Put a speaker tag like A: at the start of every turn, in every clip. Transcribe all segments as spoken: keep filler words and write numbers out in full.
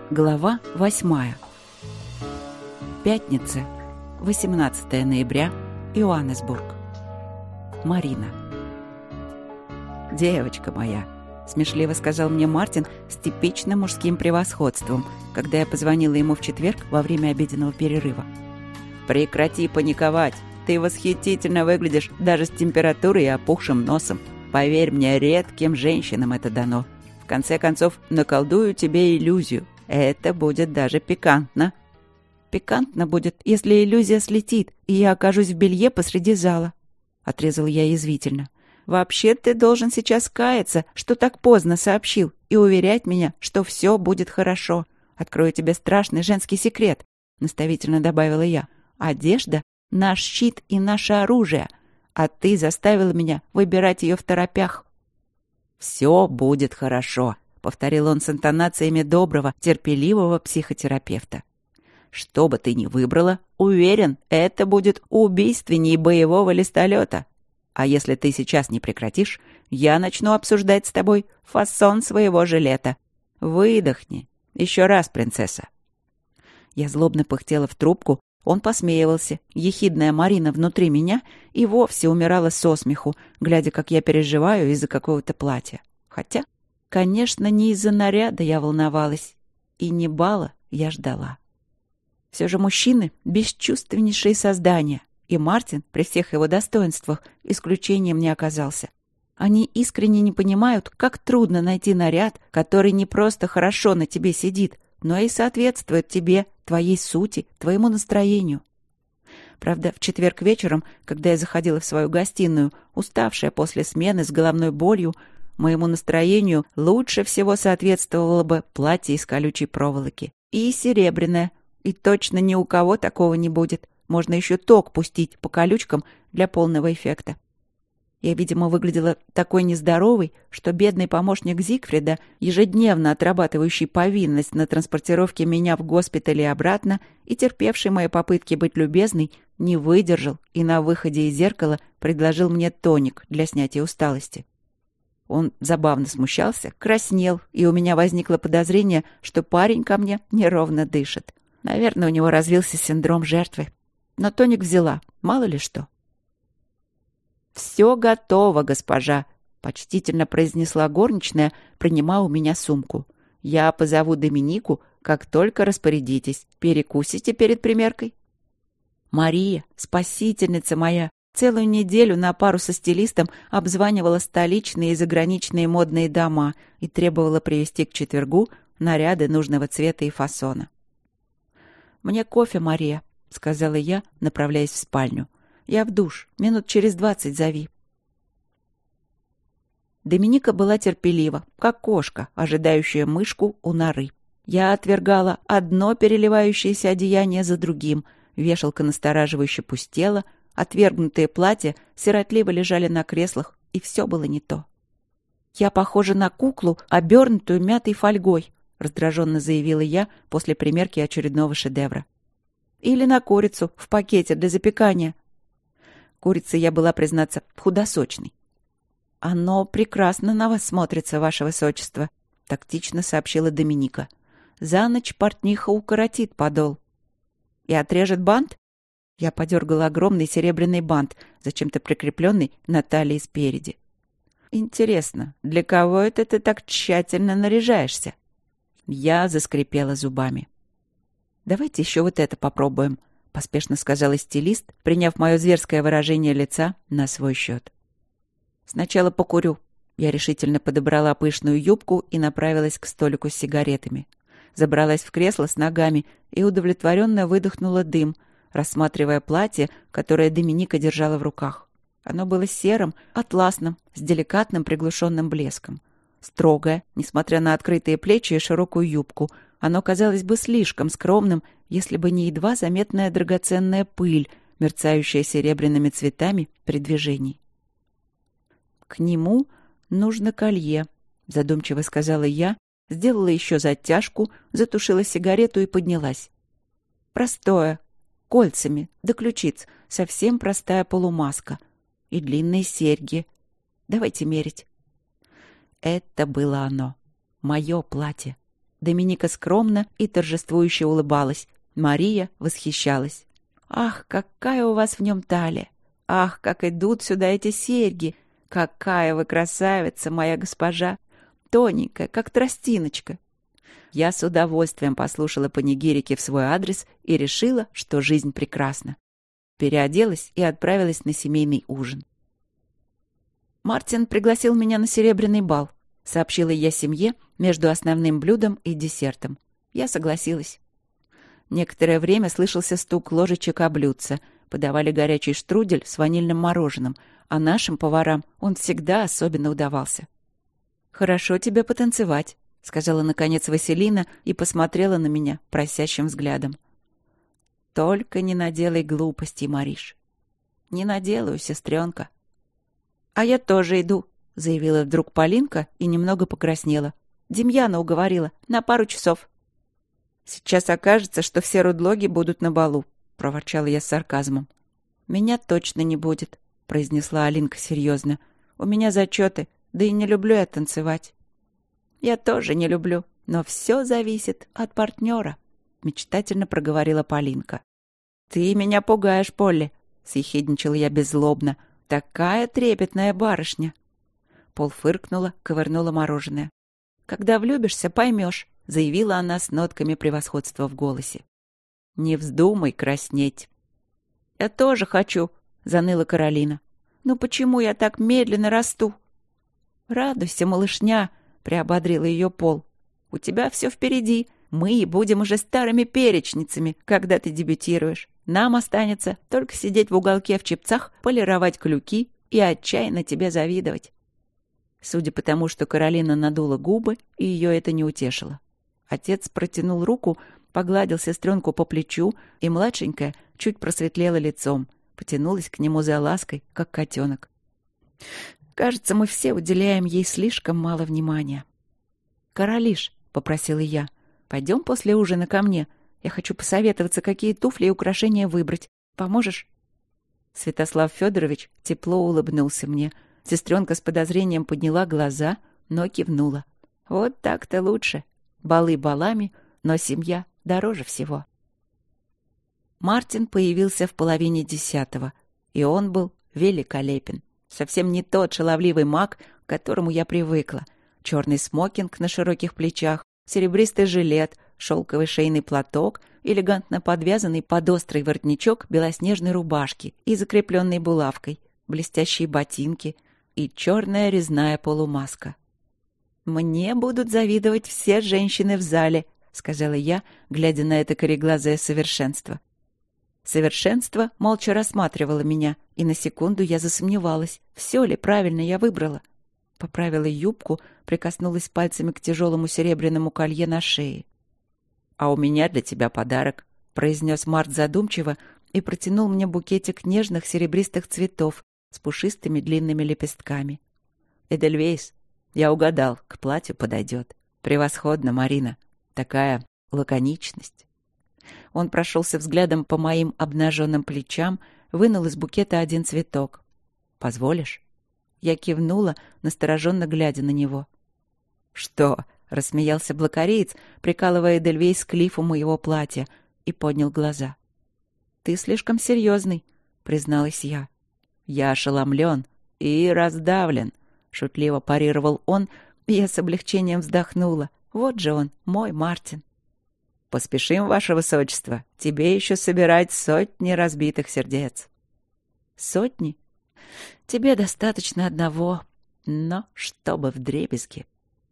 A: Глава восьмая. Пятница, восемнадцатое ноября, Йоаннесбург. Марина. «Девочка моя», — смешливо сказал мне Мартин с типичным мужским превосходством, когда я позвонила ему в четверг во время обеденного перерыва. «Прекрати паниковать. Ты восхитительно выглядишь даже с температурой и опухшим носом. Поверь мне, редким женщинам это дано. В конце концов, наколдую тебе иллюзию. Это будет даже пикантно». «Пикантно будет, если иллюзия слетит, и я окажусь в белье посреди зала», — отрезал я язвительно. «Вообще ты должен сейчас каяться, что так поздно сообщил, и уверять меня, что все будет хорошо. Открою тебе страшный женский секрет», — наставительно добавила я. «Одежда — наш щит и наше оружие, а ты заставила меня выбирать ее второпях». «Все будет хорошо», — повторил он с интонациями доброго, терпеливого психотерапевта. «Что бы ты ни выбрала, уверен, это будет убийственней боевого листолета. А если ты сейчас не прекратишь, я начну обсуждать с тобой фасон своего жилета. Выдохни. Еще раз, принцесса». Я злобно пыхтела в трубку, он посмеивался. Ехидная Марина внутри меня и вовсе умирала со смеху, глядя, как я переживаю из-за какого-то платья. Хотя, конечно, не из-за наряда я волновалась, и не бала я ждала. Все же мужчины — бесчувственнейшие создания, и Мартин, при всех его достоинствах, исключением не оказался. Они искренне не понимают, как трудно найти наряд, который не просто хорошо на тебе сидит, но и соответствует тебе, твоей сути, твоему настроению. Правда, в четверг вечером, когда я заходила в свою гостиную, уставшая после смены с головной болью, моему настроению лучше всего соответствовало бы платье из колючей проволоки. И серебряное. И точно ни у кого такого не будет. Можно еще ток пустить по колючкам для полного эффекта. Я, видимо, выглядела такой нездоровой, что бедный помощник Зигфрида, ежедневно отрабатывающий повинность на транспортировке меня в госпиталь и обратно и терпевший мои попытки быть любезной, не выдержал и на выходе из зеркала предложил мне тоник для снятия усталости. Он забавно смущался, краснел, и у меня возникло подозрение, что парень ко мне неровно дышит. Наверное, у него развился синдром жертвы. Но тоник взяла, мало ли что. «Все готово, госпожа», — почтительно произнесла горничная, принимая у меня сумку. «Я позову Доминику, как только распорядитесь. Перекусите перед примеркой». Мария, спасительница моя, целую неделю на пару со стилистом обзванивала столичные и заграничные модные дома и требовала привезти к четвергу наряды нужного цвета и фасона. «Мне кофе, Мария», — сказала я, направляясь в спальню. «Я в душ. Минут через двадцать зови». Доминика была терпелива, как кошка, ожидающая мышку у норы. Я отвергала одно переливающееся одеяние за другим, вешалка настораживающе пустела, отвергнутые платья сиротливо лежали на креслах, и все было не то. «Я похожа на куклу, обернутую мятой фольгой», — раздраженно заявила я после примерки очередного шедевра. «Или на курицу в пакете для запекания». Курицей я была, признаться, худосочной. «Оно прекрасно на вас смотрится, ваше высочество», — тактично сообщила Доминика. «За ночь портниха укоротит подол». «И отрежет бант?» Я подергала огромный серебряный бант, зачем-то прикрепленный на талии спереди. «Интересно, для кого это ты так тщательно наряжаешься?» Я заскрипела зубами. «Давайте еще вот это попробуем», — поспешно сказала стилист, приняв мое зверское выражение лица на свой счет. «Сначала покурю». Я решительно подобрала пышную юбку и направилась к столику с сигаретами. Забралась в кресло с ногами и удовлетворенно выдохнула дым, рассматривая платье, которое Доминика держала в руках. Оно было серым, атласным, с деликатным приглушенным блеском. Строгое, несмотря на открытые плечи и широкую юбку, оно казалось бы слишком скромным, если бы не едва заметная драгоценная пыль, мерцающая серебряными цветами при движении. «К нему нужно колье», — задумчиво сказала я, сделала еще затяжку, затушила сигарету и поднялась. «Простое, кольцами, до ключиц, совсем простая полумаска. И длинные серьги. Давайте мерить». Это было оно. Мое платье. Доминика скромно и торжествующе улыбалась. Мария восхищалась. «Ах, какая у вас в нем талия! Ах, как идут сюда эти серьги! Какая вы красавица, моя госпожа! Тоненькая, как тростиночка!» Я с удовольствием послушала панигирики в свой адрес и решила, что жизнь прекрасна. Переоделась и отправилась на семейный ужин. «Мартин пригласил меня на серебряный бал», — сообщила я семье между основным блюдом и десертом. Я согласилась. Некоторое время слышался стук ложечек о блюдце. Подавали горячий штрудель с ванильным мороженым, а нашим поварам он всегда особенно удавался. «Хорошо тебе потанцевать», — сказала наконец Василина и посмотрела на меня просящим взглядом. «Только не наделай глупостей, Мариш». «Не наделаю, сестренка». «А я тоже иду», — заявила вдруг Полинка и немного покраснела. «Демьяна уговорила. На пару часов». «Сейчас окажется, что все рудлоги будут на балу», — проворчала я с сарказмом. «Меня точно не будет», — произнесла Алинка серьезно. «У меня зачеты, да и не люблю я танцевать». «Я тоже не люблю, но все зависит от партнера», — мечтательно проговорила Полинка. «Ты меня пугаешь, Полли», — съехидничала я беззлобно. «Такая трепетная барышня». Пол фыркнула, ковырнула мороженое. «Когда влюбишься, поймешь», — заявила она с нотками превосходства в голосе. «Не вздумай краснеть». «Я тоже хочу», — заныла Каролина. «Ну почему я так медленно расту?» «Радуйся, малышня», — приободрила ее Пол. «У тебя все впереди. Мы будем уже старыми перечницами, когда ты дебютируешь. Нам останется только сидеть в уголке в чепцах, полировать клюки и отчаянно тебе завидовать». Судя по тому, что Каролина надула губы, и ее это не утешило. Отец протянул руку, погладил сестренку по плечу, и младшенькая чуть просветлела лицом, потянулась к нему за лаской, как котенок. «Кажется, мы все уделяем ей слишком мало внимания». «Каролиш», — попросила я, — «пойдем после ужина ко мне. Я хочу посоветоваться, какие туфли и украшения выбрать. Поможешь?» Святослав Федорович тепло улыбнулся мне. Сестренка с подозрением подняла глаза, но кивнула. «Вот так-то лучше. Балы балами, но семья дороже всего». Мартин появился в половине десятого, и он был великолепен. Совсем не тот шаловливый маг, к которому я привыкла. Черный смокинг на широких плечах, серебристый жилет, шелковый шейный платок, элегантно подвязанный под острый воротничок белоснежной рубашки и закрепленной булавкой, блестящие ботинки и черная резная полумаска. «Мне будут завидовать все женщины в зале», — сказала я, глядя на это кореглазое совершенство. Совершенство молча рассматривало меня, и на секунду я засомневалась, все ли правильно я выбрала. Поправила юбку, прикоснулась пальцами к тяжелому серебряному колье на шее. «А у меня для тебя подарок», — произнес Март задумчиво и протянул мне букетик нежных серебристых цветов с пушистыми длинными лепестками. «Эдельвейс, я угадал, к платью подойдет. Превосходно, Марина. Такая лаконичность». Он прошелся взглядом по моим обнаженным плечам, вынул из букета один цветок. «Позволишь?» Я кивнула, настороженно глядя на него. «Что?» — рассмеялся блокариец, прикалывая Эдельвейс к лифу моего платья, и поднял глаза. «Ты слишком серьезный», — призналась я. «Я ошеломлен и раздавлен», — шутливо парировал он, и я с облегчением вздохнула. «Вот же он, мой Мартин». «Поспешим, ваше высочество, тебе еще собирать сотни разбитых сердец». «Сотни? Тебе достаточно одного, но чтобы вдребезги».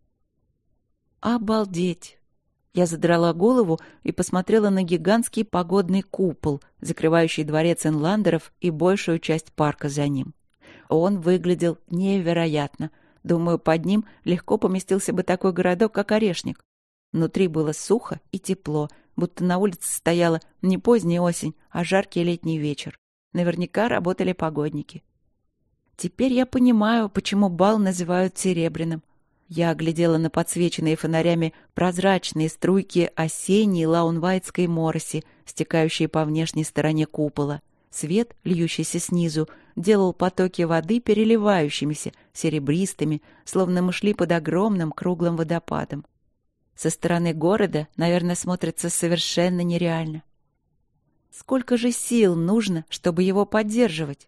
A: «Обалдеть!» Я задрала голову и посмотрела на гигантский погодный купол, закрывающий дворец Инландеров и большую часть парка за ним. Он выглядел невероятно. Думаю, под ним легко поместился бы такой городок, как Орешник. Внутри было сухо и тепло, будто на улице стояла не поздняя осень, а жаркий летний вечер. Наверняка работали погодники. Теперь я понимаю, почему бал называют серебряным. Я оглядела на подсвеченные фонарями прозрачные струйки осенней лаунвайтской мороси, стекающие по внешней стороне купола. Свет, льющийся снизу, делал потоки воды переливающимися, серебристыми, словно мы шли под огромным круглым водопадом. Со стороны города, наверное, смотрится совершенно нереально. Сколько же сил нужно, чтобы его поддерживать?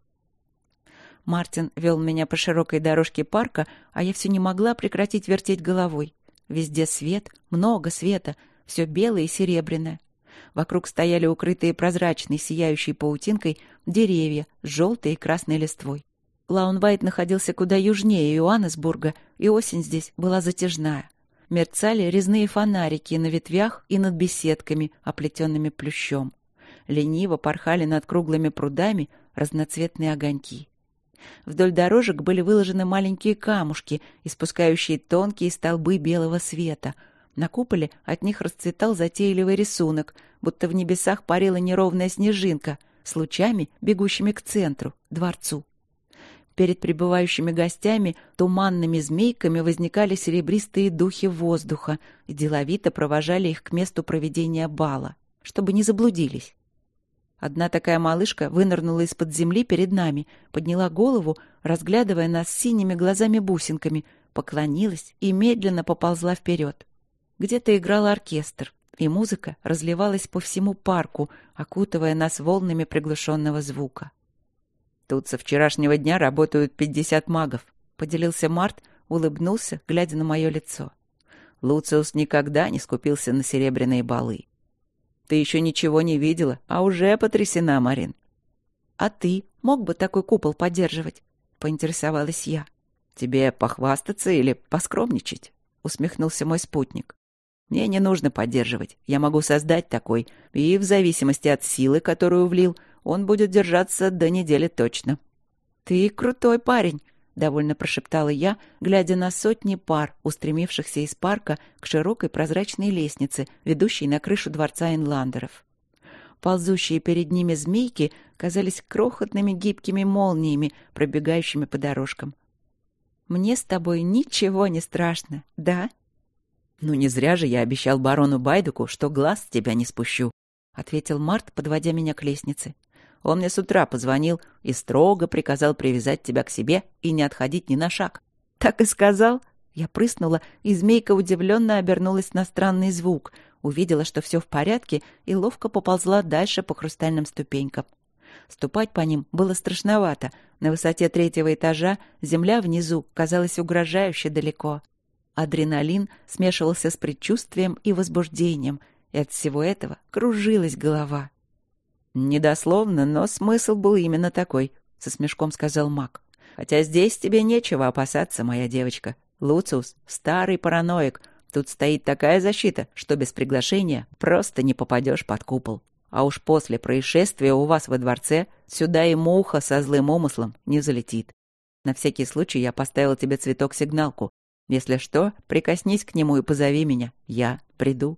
A: Мартин вел меня по широкой дорожке парка, а я все не могла прекратить вертеть головой. Везде свет, много света, все белое и серебряное. Вокруг стояли укрытые прозрачной, сияющей паутинкой деревья с желтой и красной листвой. Лаунвайт находился куда южнее Йоаннесбурга, и осень здесь была затяжная. Мерцали резные фонарики на ветвях и над беседками, оплетенными плющом. Лениво порхали над круглыми прудами разноцветные огоньки. Вдоль дорожек были выложены маленькие камушки, испускающие тонкие столбы белого света. На куполе от них расцветал затейливый рисунок, будто в небесах парила неровная снежинка с лучами, бегущими к центру, дворцу. Перед прибывающими гостями туманными змейками возникали серебристые духи воздуха и деловито провожали их к месту проведения бала, чтобы не заблудились. Одна такая малышка вынырнула из-под земли перед нами, подняла голову, разглядывая нас синими глазами-бусинками, поклонилась и медленно поползла вперед. Где-то играл оркестр, и музыка разливалась по всему парку, окутывая нас волнами приглушенного звука. «Тут со вчерашнего дня работают пятьдесят магов», — поделился Март, улыбнулся, глядя на мое лицо. Луциус никогда не скупился на серебряные балы. Ты еще ничего не видела, а уже потрясена, Марин. А ты мог бы такой купол поддерживать? Поинтересовалась я. Тебе похвастаться или поскромничать? Усмехнулся мой спутник. Мне не нужно поддерживать. Я могу создать такой, и в зависимости от силы, которую влил, он будет держаться до недели точно. Ты крутой парень, довольно прошептала я, глядя на сотни пар, устремившихся из парка к широкой прозрачной лестнице, ведущей на крышу дворца Инландеров. Ползущие перед ними змейки казались крохотными гибкими молниями, пробегающими по дорожкам. «Мне с тобой ничего не страшно, да?» «Ну не зря же я обещал барону Байдуку, что глаз с тебя не спущу», — ответил Март, подводя меня к лестнице. Он мне с утра позвонил и строго приказал привязать тебя к себе и не отходить ни на шаг. Так и сказал. Я прыснула, и змейка удивленно обернулась на странный звук, увидела, что все в порядке, и ловко поползла дальше по хрустальным ступенькам. Ступать по ним было страшновато. На высоте третьего этажа земля внизу казалась угрожающе далеко. Адреналин смешивался с предчувствием и возбуждением, и от всего этого кружилась голова. «Недословно, но смысл был именно такой», — со смешком сказал маг. «Хотя здесь тебе нечего опасаться, моя девочка. Луциус — старый параноик. Тут стоит такая защита, что без приглашения просто не попадешь под купол. А уж после происшествия у вас во дворце сюда и муха со злым умыслом не залетит. На всякий случай я поставил тебе цветок-сигналку. Если что, прикоснись к нему и позови меня. Я приду».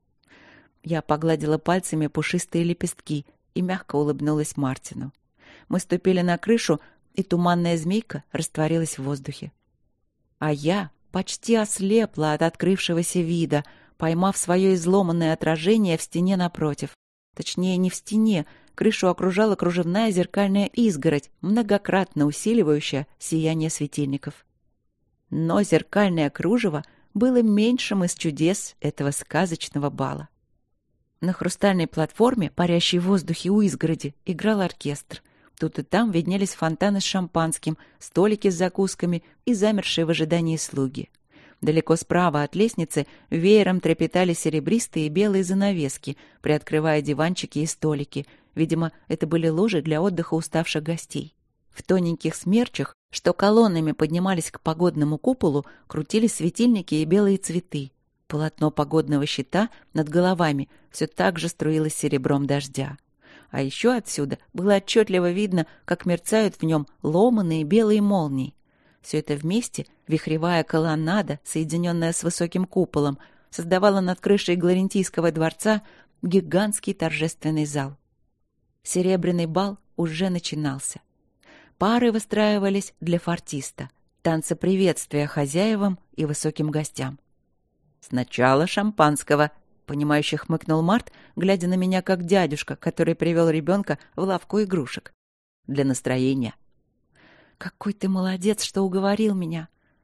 A: Я погладила пальцами пушистые лепестки и мягко улыбнулась Мартину. Мы ступили на крышу, и туманная змейка растворилась в воздухе. А я почти ослепла от открывшегося вида, поймав свое изломанное отражение в стене напротив. Точнее, не в стене, крышу окружала кружевная зеркальная изгородь, многократно усиливающая сияние светильников. Но зеркальное кружево было меньшим из чудес этого сказочного бала. На хрустальной платформе, парящей в воздухе у изгороди, играл оркестр. Тут и там виднелись фонтаны с шампанским, столики с закусками и замершие в ожидании слуги. Далеко справа от лестницы веером трепетали серебристые и белые занавески, приоткрывая диванчики и столики. Видимо, это были ложи для отдыха уставших гостей. В тоненьких смерчах, что колоннами поднимались к погодному куполу, крутились светильники и белые цветы. Полотно погодного щита над головами все так же струилось серебром дождя. А еще отсюда было отчетливо видно, как мерцают в нем ломаные белые молнии. Все это вместе, вихревая колоннада, соединенная с высоким куполом, создавала над крышей Гларентийского дворца гигантский торжественный зал. Серебряный бал уже начинался. Пары выстраивались для фортиста, танца приветствия хозяевам и высоким гостям. «Сначала шампанского», — понимающе хмыкнул Март, глядя на меня как дядюшка, который привел ребенка в лавку игрушек. «Для настроения». «Какой ты молодец, что уговорил меня!»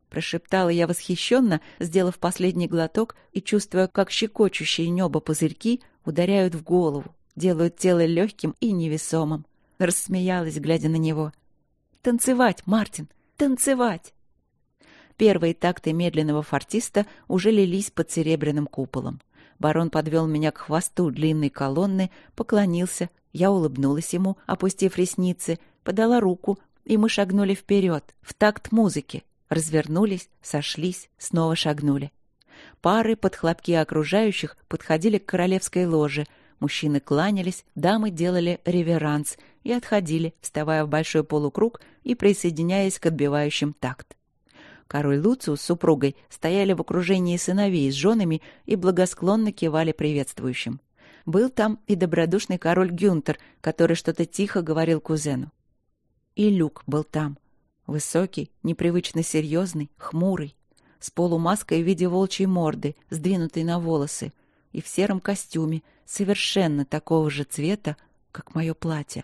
A: — прошептала я восхищенно, сделав последний глоток и чувствуя, как щекочущие небо пузырьки ударяют в голову, делают тело легким и невесомым. Рассмеялась, глядя на него. «Танцевать, Мартин, танцевать!» Первые такты медленного фортиста уже лились под серебряным куполом. Барон подвел меня к хвосту длинной колонны, поклонился, я улыбнулась ему, опустив ресницы, подала руку, и мы шагнули вперед, в такт музыки. Развернулись, сошлись, снова шагнули. Пары под хлопки окружающих подходили к королевской ложе. Мужчины кланялись, дамы делали реверанс и отходили, вставая в большой полукруг и присоединяясь к отбивающим такт. Король Луциус с супругой стояли в окружении сыновей с женами и благосклонно кивали приветствующим. Был там и добродушный король Гюнтер, который что-то тихо говорил кузену. И Люк был там. Высокий, непривычно серьезный, хмурый, с полумаской в виде волчьей морды, сдвинутой на волосы, и в сером костюме, совершенно такого же цвета, как мое платье.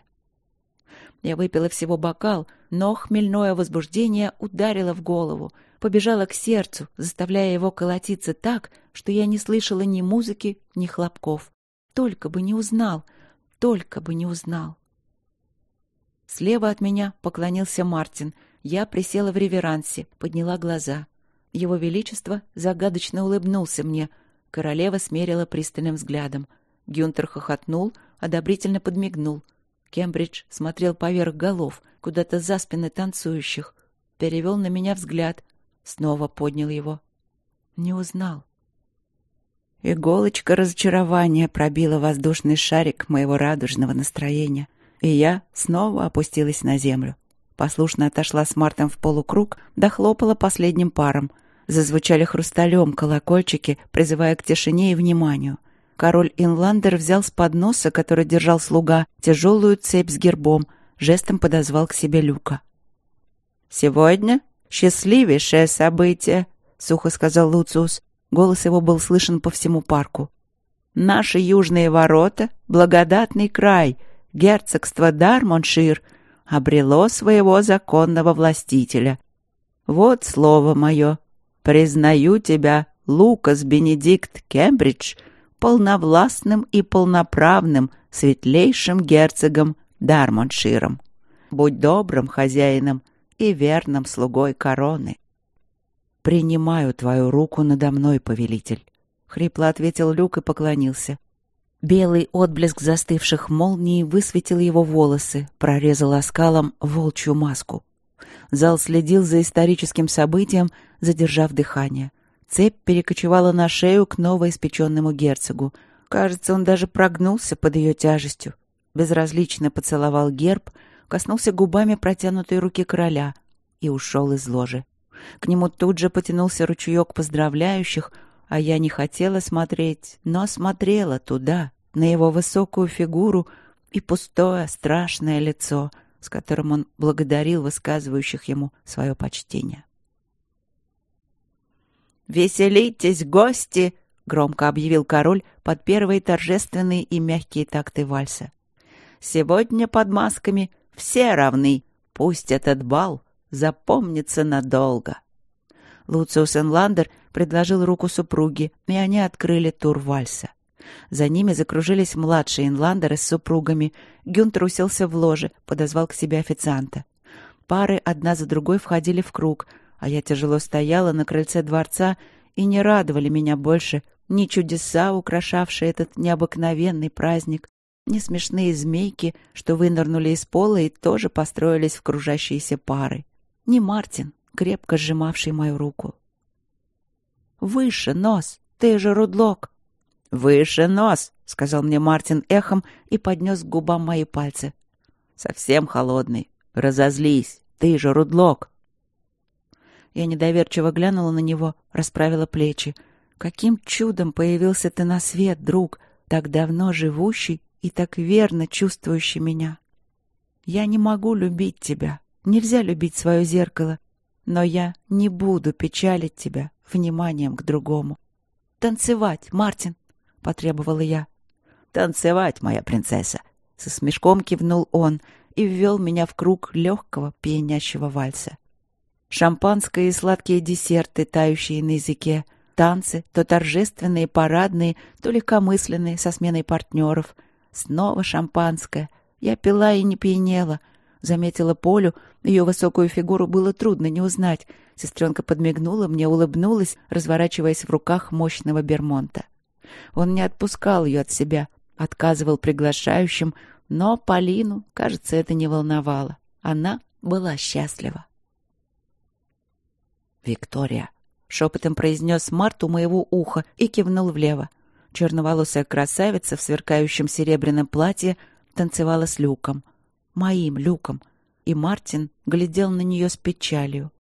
A: Я выпила всего бокал, но хмельное возбуждение ударило в голову, побежало к сердцу, заставляя его колотиться так, что я не слышала ни музыки, ни хлопков. Только бы не узнал, только бы не узнал. Слева от меня поклонился Мартин. Я присела в реверансе, подняла глаза. Его Величество загадочно улыбнулся мне. Королева смерила пристальным взглядом. Гюнтер хохотнул, одобрительно подмигнул. Кембридж смотрел поверх голов, куда-то за спины танцующих. Перевел на меня взгляд. Снова поднял его. Не узнал. Иголочка разочарования пробила воздушный шарик моего радужного настроения. И я снова опустилась на землю. Послушно отошла с Мартом в полукруг, дохлопала последним паром. Зазвучали хрусталем колокольчики, призывая к тишине и вниманию. Король Инландер взял с подноса, который держал слуга, тяжелую цепь с гербом, жестом подозвал к себе Люка. «Сегодня счастливейшее событие», — сухо сказал Луциус. Голос его был слышен по всему парку. «Наши южные ворота, благодатный край, герцогство Дармоншир, обрело своего законного властителя. Вот слово мое. Признаю тебя, Лукас Бенедикт Кембридж, полновластным и полноправным светлейшим герцогом Дармонширом. Будь добрым хозяином и верным слугой короны». «Принимаю твою руку надо мной, повелитель», — хрипло ответил Люк и поклонился. Белый отблеск застывших молний высветил его волосы, прорезал оскалом волчью маску. Зал следил за историческим событием, задержав дыхание. Цепь перекочевала на шею к новоиспеченному герцогу. Кажется, он даже прогнулся под ее тяжестью. Безразлично поцеловал герб, коснулся губами протянутой руки короля и ушел из ложи. К нему тут же потянулся ручеек поздравляющих, а я не хотела смотреть, но смотрела туда, на его высокую фигуру и пустое, страшное лицо, с которым он благодарил высказывающих ему свое почтение. «Веселитесь, гости!» — громко объявил король под первые торжественные и мягкие такты вальса. «Сегодня под масками все равны. Пусть этот бал запомнится надолго». Луциус Инландер предложил руку супруге, и они открыли тур вальса. За ними закружились младшие инландеры с супругами. Гюнтер уселся в ложе, подозвал к себе официанта. Пары одна за другой входили в круг, а я тяжело стояла на крыльце дворца, и не радовали меня больше ни чудеса, украшавшие этот необыкновенный праздник, ни смешные змейки, что вынырнули из пола и тоже построились в кружащиеся пары, ни Мартин, крепко сжимавший мою руку. «Выше нос! Ты же Рудлок!» «Выше нос!» — сказал мне Мартин эхом и поднес к губам мои пальцы. «Совсем холодный. Разозлись! Ты же Рудлок!» Я недоверчиво глянула на него, расправила плечи. «Каким чудом появился ты на свет, друг, так давно живущий и так верно чувствующий меня? Я не могу любить тебя. Нельзя любить свое зеркало. Но я не буду печалить тебя вниманием к другому. Танцевать, Мартин!» — потребовала я. «Танцевать, моя принцесса!» — со смешком кивнул он и ввел меня в круг легкого пьянящего вальса. Шампанское и сладкие десерты, тающие на языке. Танцы, то торжественные, парадные, то легкомысленные, со сменой партнеров. Снова шампанское. Я пила и не пьянела. Заметила Полю, ее высокую фигуру было трудно не узнать. Сестренка подмигнула мне, улыбнулась, разворачиваясь в руках мощного Бермонта. Он не отпускал ее от себя, отказывал приглашающим, но Полину, кажется, это не волновало. Она была счастлива. «Виктория», — шепотом произнес Март у моего уха и кивнул влево. Черноволосая красавица в сверкающем серебряном платье танцевала с Люком. Моим Люком. И Мартин глядел на нее с печалью.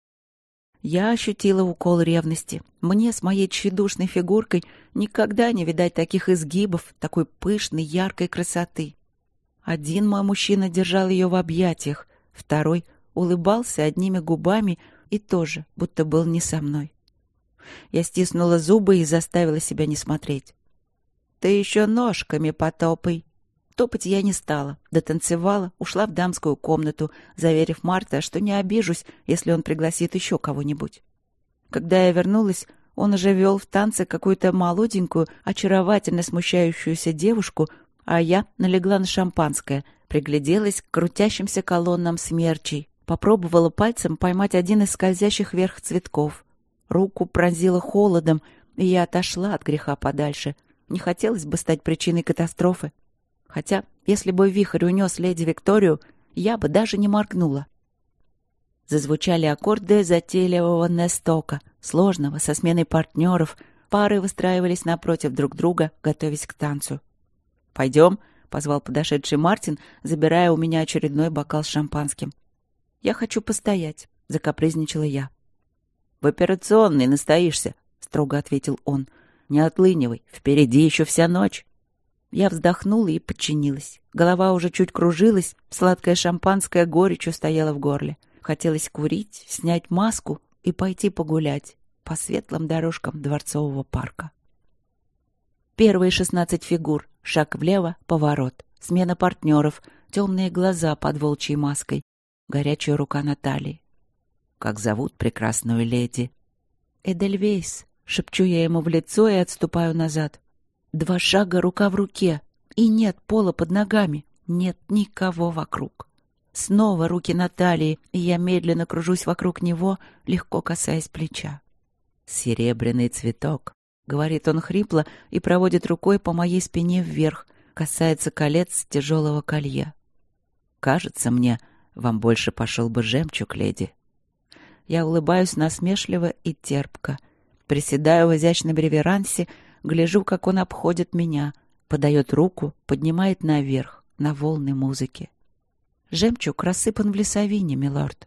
A: Я ощутила укол ревности. Мне с моей тщедушной фигуркой никогда не видать таких изгибов, такой пышной, яркой красоты. Один мой мужчина держал ее в объятиях, второй улыбался одними губами и тоже, будто был не со мной. Я стиснула зубы и заставила себя не смотреть. «Ты еще ножками потопай». Топать я не стала, дотанцевала, ушла в дамскую комнату, заверив Марта, что не обижусь, если он пригласит еще кого-нибудь. Когда я вернулась, он уже вел в танце какую-то молоденькую, очаровательно смущающуюся девушку, а я налегла на шампанское, пригляделась к крутящимся колоннам смерчей, попробовала пальцем поймать один из скользящих вверх цветков. Руку пронзило холодом, и я отошла от греха подальше. Не хотелось бы стать причиной катастрофы. Хотя, если бы вихрь унес леди Викторию, я бы даже не моргнула. Зазвучали аккорды затейливого нестока, сложного, со сменой партнеров. Пары выстраивались напротив друг друга, готовясь к танцу. «Пойдем», — позвал подошедший Мартин, забирая у меня очередной бокал с шампанским. «Я хочу постоять», — закапризничала я. «В операционной настоишься», — строго ответил он. «Не отлынивай, впереди еще вся ночь». Я вздохнула и подчинилась. Голова уже чуть кружилась, сладкое шампанское горечью стояло в горле. Хотелось курить, снять маску и пойти погулять по светлым дорожкам Дворцового парка. Первые шестнадцать фигур, шаг влево, поворот, смена партнеров, темные глаза под волчьей маской, горячая рука на талии. «Как зовут прекрасную леди?» «Эдельвейс», — шепчу я ему в лицо и отступаю назад. Два шага рука в руке, и нет пола под ногами, нет никого вокруг. Снова руки на талии, и я медленно кружусь вокруг него, легко касаясь плеча. «Серебряный цветок», — говорит он хрипло и проводит рукой по моей спине вверх, касается колец тяжелого колье. «Кажется мне, вам больше пошел бы жемчуг, леди». Я улыбаюсь насмешливо и терпко, приседаю в изящном реверансе, гляжу, как он обходит меня, подает руку, поднимает наверх, на волны музыки. Жемчуг рассыпан в лесовине, милорд.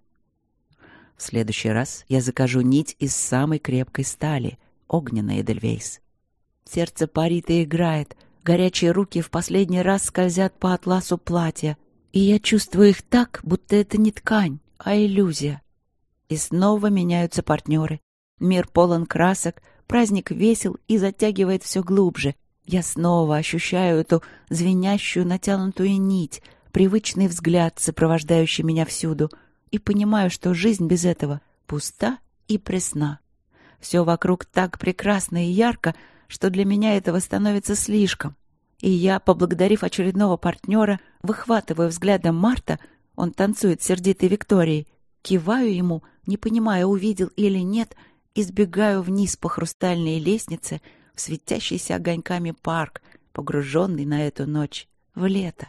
A: В следующий раз я закажу нить из самой крепкой стали, огненной, Эдельвейс. Сердце парит и играет, горячие руки в последний раз скользят по атласу платья, и я чувствую их так, будто это не ткань, а иллюзия. И снова меняются партнеры. Мир полон красок, праздник весел и затягивает все глубже. Я снова ощущаю эту звенящую натянутую нить, привычный взгляд, сопровождающий меня всюду, и понимаю, что жизнь без этого пуста и пресна. Все вокруг так прекрасно и ярко, что для меня этого становится слишком. И я, поблагодарив очередного партнера, выхватываю взглядом Марта, он танцует с сердитой Викторией, киваю ему, не понимая, увидел или нет, и сбегаю вниз по хрустальной лестнице в светящийся огоньками парк, погруженный на эту ночь в лето.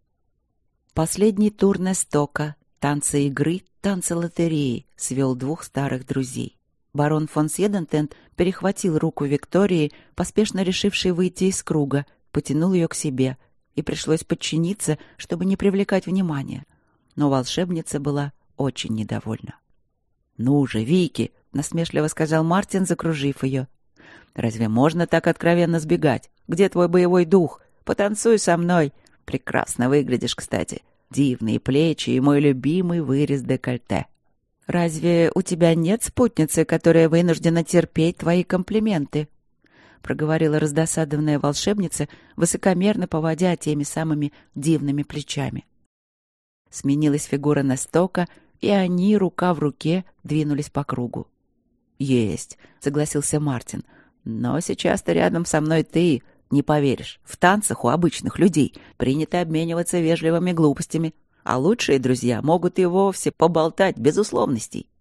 A: Последний тур Нестока, танцы игры, танцы лотереи, свел двух старых друзей. Барон фон Седентент перехватил руку Виктории, поспешно решившей выйти из круга, потянул ее к себе, и пришлось подчиниться, чтобы не привлекать внимания. Но волшебница была очень недовольна. «Ну же, Вики!» — насмешливо сказал Мартин, закружив ее. «Разве можно так откровенно сбегать? Где твой боевой дух? Потанцуй со мной. Прекрасно выглядишь, кстати. Дивные плечи и мой любимый вырез декольте. Разве у тебя нет спутницы, которая вынуждена терпеть твои комплименты?» — проговорила раздосадованная волшебница, высокомерно поводя теми самыми дивными плечами. Сменилась фигура Нестока, и они, рука в руке, двинулись по кругу. «Есть», — согласился Мартин. «Но сейчас-то рядом со мной ты. Не поверишь, в танцах у обычных людей принято обмениваться вежливыми глупостями, а лучшие друзья могут и вовсе поболтать без условностей».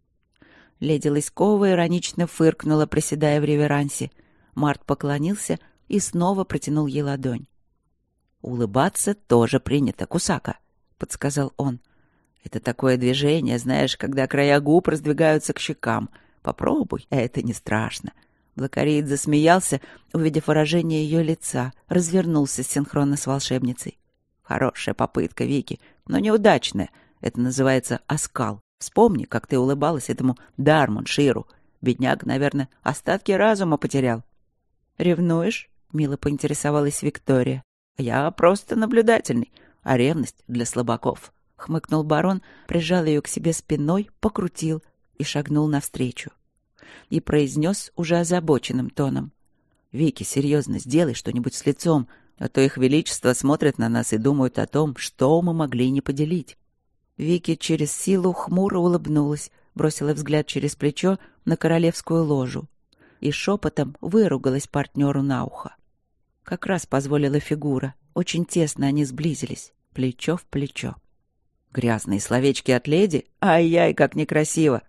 A: Леди Лыськова иронично фыркнула, приседая в реверансе. Март поклонился и снова протянул ей ладонь. «Улыбаться тоже принято, Кусака», — подсказал он. «Это такое движение, знаешь, когда края губ раздвигаются к щекам. Попробуй, это не страшно». Блокариец засмеялся, увидев выражение ее лица, развернулся синхронно с волшебницей. «Хорошая попытка, Вики, но неудачная. Это называется оскал. Вспомни, как ты улыбалась этому Дармунширу. Бедняк, наверное, остатки разума потерял». «Ревнуешь?» — мило поинтересовалась Виктория. «Я просто наблюдательный, а ревность для слабаков», — хмыкнул барон, прижал ее к себе спиной, покрутил и шагнул навстречу. И произнес уже озабоченным тоном. «Вики, серьезно, сделай что-нибудь с лицом, а то их величество смотрят на нас и думают о том, что мы могли не поделить». Вики через силу хмуро улыбнулась, бросила взгляд через плечо на королевскую ложу и шепотом выругалась партнеру на ухо. Как раз позволила фигура. Очень тесно они сблизились, плечо в плечо. «Грязные словечки от леди? Ай-яй, как некрасиво!»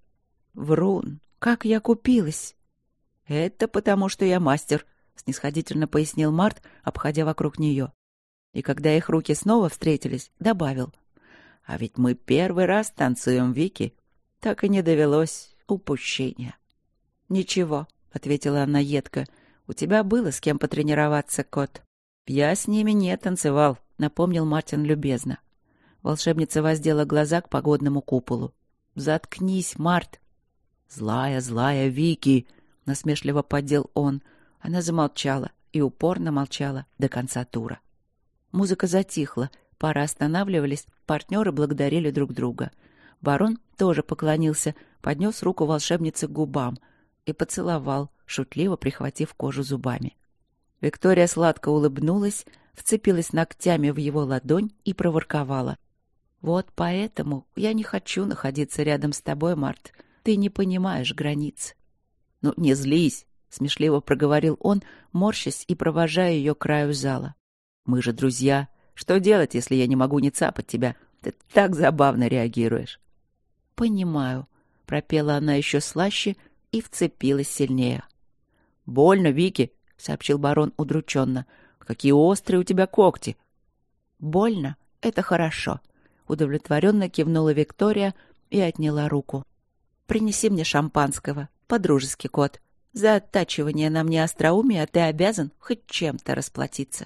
A: «Врун, как я купилась!» «Это потому, что я мастер», — снисходительно пояснил Март, обходя вокруг нее. И когда их руки снова встретились, добавил. «А ведь мы первый раз танцуем, Вики. Так и не довелось. Упущение». «Ничего», — ответила она едко. «У тебя было с кем потренироваться, кот». «Я с ними не танцевал», — напомнил Мартин любезно. Волшебница воздела глаза к погодному куполу. «Заткнись, Март!» «Злая, злая Вики!» — насмешливо поддел он. Она замолчала и упорно молчала до конца тура. Музыка затихла, пары останавливались, партнеры благодарили друг друга. Барон тоже поклонился, поднес руку волшебницы к губам и поцеловал, шутливо прихватив кожу зубами. Виктория сладко улыбнулась, вцепилась ногтями в его ладонь и проворковала. «Вот поэтому я не хочу находиться рядом с тобой, Март. Ты не понимаешь границ». «Ну, не злись», — смешливо проговорил он, морщась и провожая ее к краю зала. «Мы же друзья. Что делать, если я не могу не цапать тебя? Ты так забавно реагируешь». «Понимаю», — пропела она еще слаще и вцепилась сильнее. «Больно, Вики», — сообщил барон удрученно. «Какие острые у тебя когти». «Больно? Это хорошо», — удовлетворенно кивнула Виктория и отняла руку. «Принеси мне шампанского, по-дружески, кот. За оттачивание на мне остроумия ты обязан хоть чем-то расплатиться».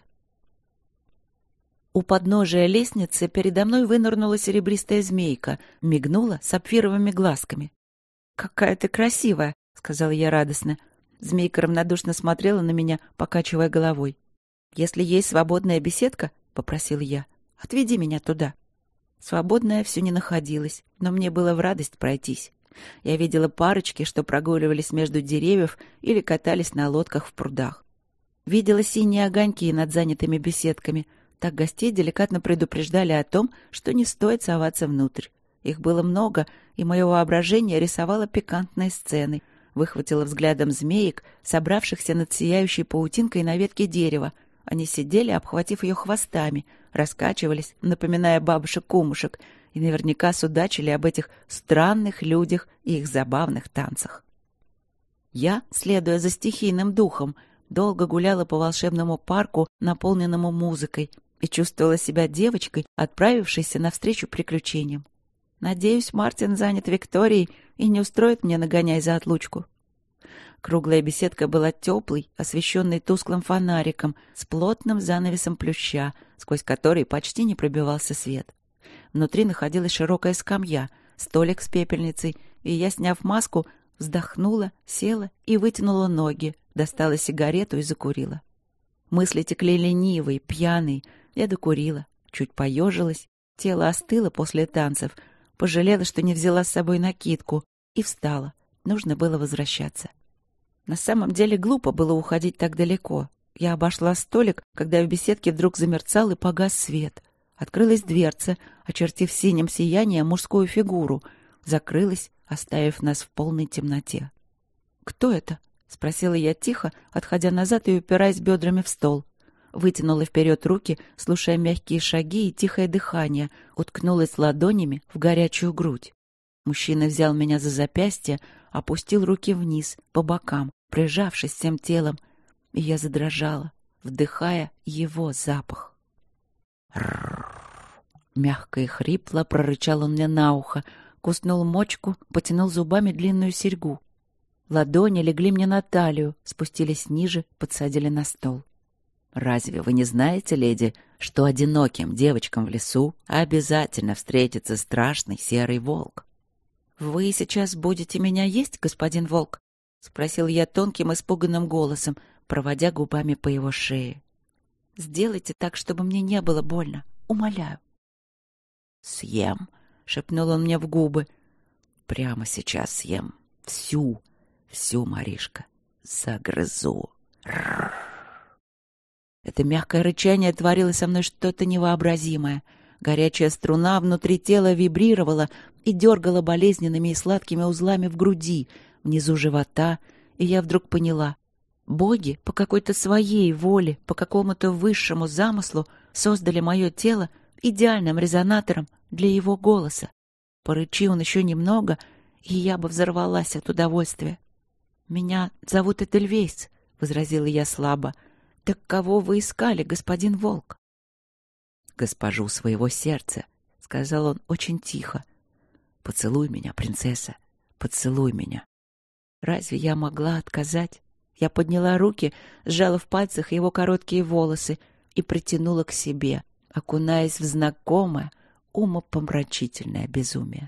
A: У подножия лестницы передо мной вынырнула серебристая змейка, мигнула сапфировыми глазками. «Какая ты красивая!» — сказала я радостно. Змейка равнодушно смотрела на меня, покачивая головой. «Если есть свободная беседка, — попросил я, — отведи меня туда». Свободная все не находилась, но мне было в радость пройтись. Я видела парочки, что прогуливались между деревьев или катались на лодках в прудах. Видела синие огоньки над занятыми беседками. Так гостей деликатно предупреждали о том, что не стоит соваться внутрь. Их было много, и мое воображение рисовало пикантные сцены. Выхватила взглядом змеек, собравшихся над сияющей паутинкой на ветке дерева. Они сидели, обхватив ее хвостами, раскачивались, напоминая бабушек-кумушек, и наверняка судачили об этих странных людях и их забавных танцах. Я, следуя за стихийным духом, долго гуляла по волшебному парку, наполненному музыкой, и чувствовала себя девочкой, отправившейся навстречу приключениям. Надеюсь, Мартин занят Викторией и не устроит мне нагоняй за отлучку. Круглая беседка была теплой, освещенной тусклым фонариком, с плотным занавесом плюща, сквозь который почти не пробивался свет. Внутри находилась широкая скамья, столик с пепельницей, и я, сняв маску, вздохнула, села и вытянула ноги, достала сигарету и закурила. Мысли текли ленивые, пьяные. Я докурила, чуть поежилась, тело остыло после танцев, пожалела, что не взяла с собой накидку, и встала. Нужно было возвращаться. На самом деле глупо было уходить так далеко. Я обошла столик, когда в беседке вдруг замерцал и погас свет. Открылась дверца, очертив синим сиянием мужскую фигуру. закрылась, оставив нас в полной темноте. «Кто это?» — спросила я тихо, отходя назад и упираясь бедрами в стол. Вытянула вперед руки, слушая мягкие шаги и тихое дыхание, уткнулась ладонями в горячую грудь. Мужчина взял меня за запястье, опустил руки вниз, по бокам, прижавшись всем телом, и я задрожала, вдыхая его запах. Мягко и хрипло прорычал он мне на ухо, куснул мочку, потянул зубами длинную серьгу. Ладони легли мне на талию, спустились ниже, подсадили на стол. «Разве вы не знаете, леди, что одиноким девочкам в лесу обязательно встретится страшный серый волк?» «Вы сейчас будете меня есть, господин волк?» — спросил я тонким, испуганным голосом, проводя губами по его шее. «Сделайте так, чтобы мне не было больно. Умоляю». «Съем», — шепнул он мне в губы. «Прямо сейчас съем. Всю, всю, Маришка. Загрызу». Это мягкое рычание творило со мной что-то невообразимое. Горячая струна внутри тела вибрировала и дергала болезненными и сладкими узлами в груди, внизу живота, и я вдруг поняла. Боги по какой-то своей воле, по какому-то высшему замыслу создали мое тело идеальным резонатором для его голоса. Порычи он еще немного, и я бы взорвалась от удовольствия. «Меня зовут Эдельвейс», — возразила я слабо. «Так кого вы искали, господин волк?» «Госпожу своего сердца», — сказал он очень тихо. «Поцелуй меня, принцесса, поцелуй меня». Разве я могла отказать? Я подняла руки, сжала в пальцах его короткие волосы и притянула к себе, окунаясь в знакомое, умопомрачительное безумие.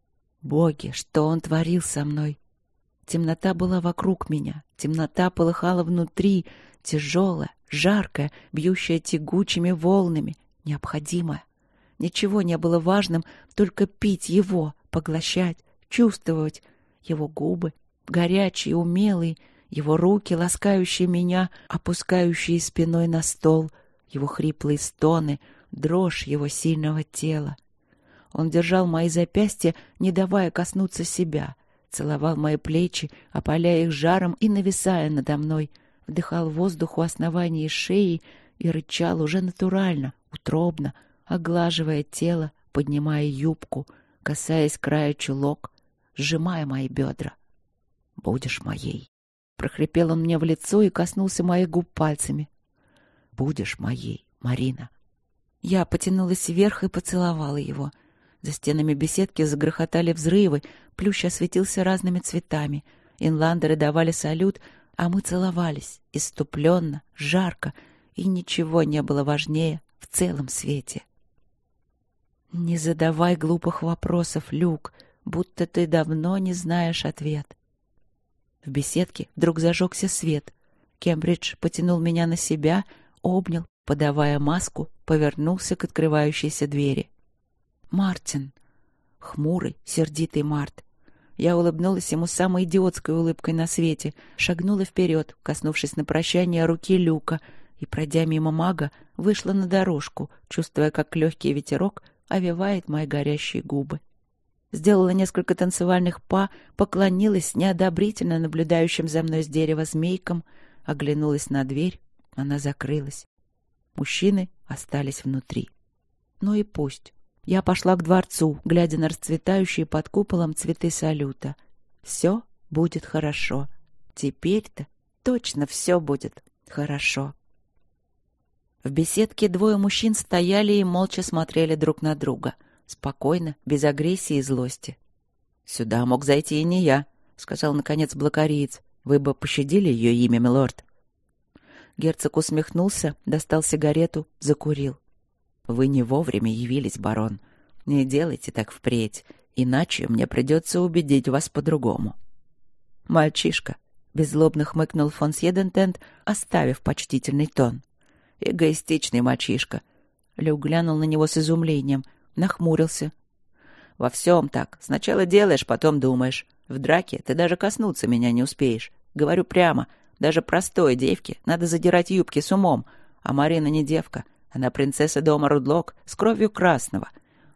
A: Боги, что он творил со мной? Темнота была вокруг меня, темнота полыхала внутри, тяжелая, жаркая, бьющая тягучими волнами, необходимая. Ничего не было важным, только пить его, поглощать, чувствовать его губы, горячие, умелые, его руки, ласкающие меня, опускающие спиной на стол, его хриплые стоны, дрожь его сильного тела. Он держал мои запястья, не давая коснуться себя, целовал мои плечи, опаляя их жаром и нависая надо мной, вдыхал воздух у основания шеи и рычал уже натурально, утробно, оглаживая тело, поднимая юбку, касаясь края чулок, сжимая мои бедра. «Будешь моей», — прохрипел он мне в лицо и коснулся моих губ пальцами. «Будешь моей, Марина». Я потянулась вверх и поцеловала его. За стенами беседки загрохотали взрывы, плющ осветился разными цветами. Инландеры давали салют, а мы целовались, исступленно, жарко, и ничего не было важнее в целом свете. «Не задавай глупых вопросов, Люк, будто ты давно не знаешь ответ». В беседке вдруг зажегся свет. Кембридж потянул меня на себя, обнял, подавая маску, повернулся к открывающейся двери. «Мартин!» Хмурый, сердитый Март. Я улыбнулась ему самой идиотской улыбкой на свете, шагнула вперед, коснувшись на прощание руки Люка, и, пройдя мимо мага, вышла на дорожку, чувствуя, как легкий ветерок овевает мои горящие губы. Сделала несколько танцевальных па, поклонилась неодобрительно наблюдающим за мной с дерева змейкам, оглянулась на дверь, она закрылась. Мужчины остались внутри. Ну и пусть. Я пошла к дворцу, глядя на расцветающие под куполом цветы салюта. Все будет хорошо. Теперь-то точно все будет хорошо. В беседке двое мужчин стояли и молча смотрели друг на друга. Спокойно, без агрессии и злости. «Сюда мог зайти и не я», — сказал, наконец, блокариец. «Вы бы пощадили ее имя, милорд?» Герцог усмехнулся, достал сигарету, закурил. «Вы не вовремя явились, барон. Не делайте так впредь, иначе мне придется убедить вас по-другому». «Мальчишка», — беззлобно хмыкнул фон Сьедентент, оставив почтительный тон. «Эгоистичный мальчишка». Люк глянул на него с изумлением, нахмурился. «Во всем так. Сначала делаешь, потом думаешь. В драке ты даже коснуться меня не успеешь. Говорю прямо, даже простой девке надо задирать юбки с умом. А Марина не девка. Она принцесса дома Рудлок с кровью красного.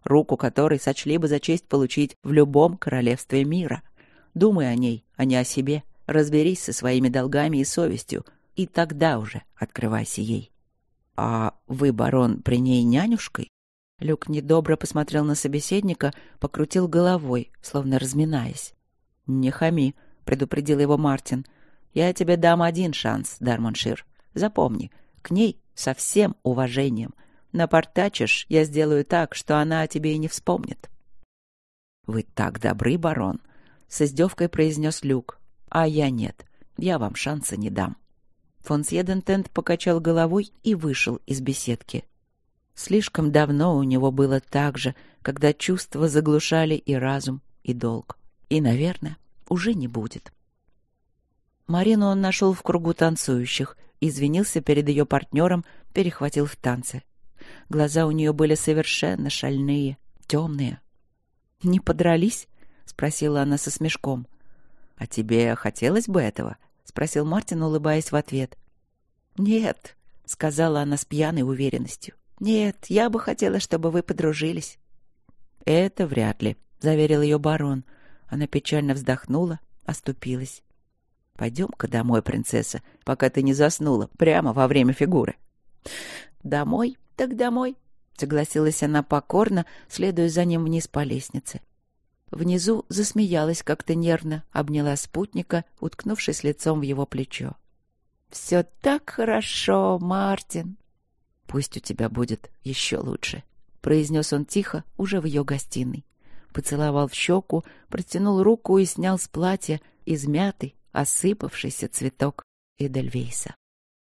A: руку которой сочли бы за честь получить в любом королевстве мира. Думай о ней, а не о себе. Разберись со своими долгами и совестью, и тогда уже открывайся ей. А вы, барон, при ней нянюшкой? Люк недобро посмотрел на собеседника, покрутил головой, словно разминаясь. «Не хами», — предупредил его Мартин. «Я тебе дам один шанс, Дармоншир. Запомни, к ней со всем уважением. Напортачишь, я сделаю так, что она о тебе и не вспомнит». «Вы так добры, барон», — с издевкой произнес Люк. «А я нет. Я вам шанса не дам». Фон Сьедентент покачал головой и вышел из беседки. Слишком давно у него было так же, когда чувства заглушали и разум, и долг. И, наверное, уже не будет. Марину он нашел в кругу танцующих, извинился перед ее партнером, перехватил в танце. Глаза у нее были совершенно шальные, темные. «Не подрались?» — спросила она со смешком. «А тебе хотелось бы этого?» — спросил Мартин, улыбаясь в ответ. «Нет», — сказала она с пьяной уверенностью. «Нет, я бы хотела, чтобы вы подружились». «Это вряд ли», — заверил ее барон. Она печально вздохнула, оступилась. «Пойдем-ка домой, принцесса, пока ты не заснула, прямо во время фигуры». «Домой? Так домой», — согласилась она покорно, следуя за ним вниз по лестнице. Внизу засмеялась как-то нервно, обняла спутника, уткнувшись лицом в его плечо. «Все так хорошо, Мартин». «Пусть у тебя будет еще лучше», — произнес он тихо, уже в ее гостиной. Поцеловал в щеку, протянул руку и снял с платья измятый, осыпавшийся цветок Эдельвейса.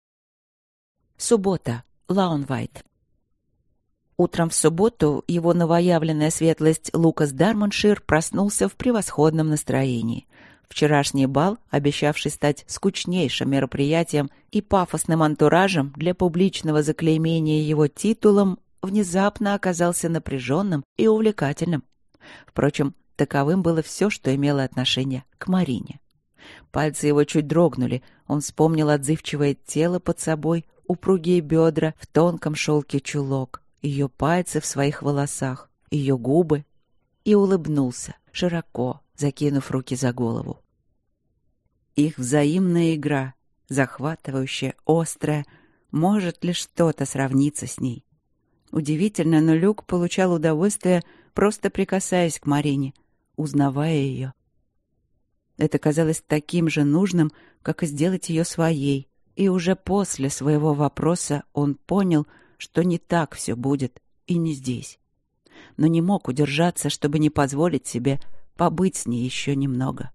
A: Суббота. Лаунвайт. Утром в субботу его новоявленная светлость Лукас Дармоншир проснулся в превосходном настроении. Вчерашний бал, обещавший стать скучнейшим мероприятием и пафосным антуражем для публичного заклеймения его титулом, внезапно оказался напряженным и увлекательным. Впрочем, таковым было все, что имело отношение к Марине. Пальцы его чуть дрогнули, он вспомнил отзывчивое тело под собой, упругие бедра в тонком шелке чулок, ее пальцы в своих волосах, ее губы, и улыбнулся, широко, закинув руки за голову. Их взаимная игра, захватывающая, острая, может ли что-то сравниться с ней? Удивительно, но Люк получал удовольствие, просто прикасаясь к Марине, узнавая ее. Это казалось таким же нужным, как и сделать ее своей, и уже после своего вопроса он понял, что не так все будет и не здесь. Но не мог удержаться, чтобы не позволить себе побыть с ней еще немного.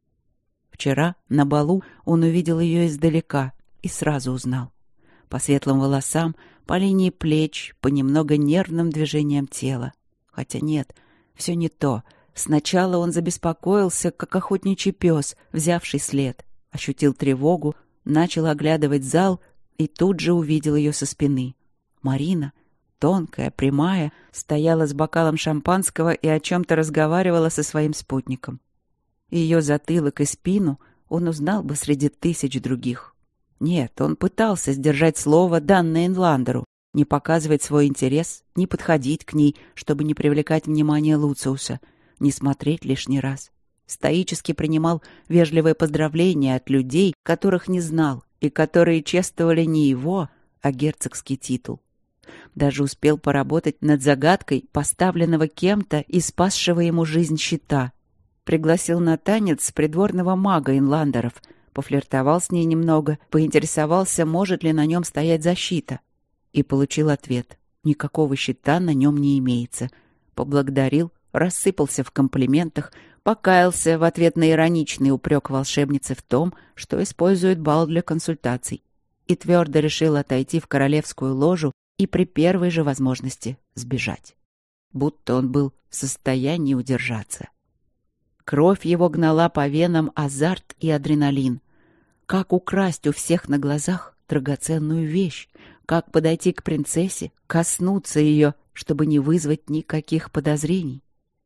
A: Вчера на балу он увидел ее издалека и сразу узнал. По светлым волосам, по линии плеч, по немного нервным движениям тела. Хотя нет, все не то. Сначала он забеспокоился, как охотничий пес, взявший след. Ощутил тревогу, начал оглядывать зал и тут же увидел ее со спины. Марина, тонкая, прямая, стояла с бокалом шампанского и о чем-то разговаривала со своим спутником. Ее затылок и спину он узнал бы среди тысяч других. Нет, он пытался сдержать слово, данное Инландеру, не показывать свой интерес, не подходить к ней, чтобы не привлекать внимание Луциуса, не смотреть лишний раз. Стоически принимал вежливые поздравления от людей, которых не знал, и которые чествовали не его, а герцогский титул. Даже успел поработать над загадкой поставленного кем-то и спасшего ему жизнь щита. Пригласил на танец придворного мага Инландеров, пофлиртовал с ней немного, поинтересовался, может ли на нем стоять защита. И получил ответ. Никакого щита на нем не имеется. Поблагодарил, рассыпался в комплиментах, покаялся в ответ на ироничный упрек волшебницы в том, что использует бал для консультаций. И твердо решил отойти в королевскую ложу и при первой же возможности сбежать. Будто он был в состоянии удержаться. Кровь его гнала по венам азарт и адреналин. Как украсть у всех на глазах драгоценную вещь? Как подойти к принцессе, коснуться ее, чтобы не вызвать никаких подозрений?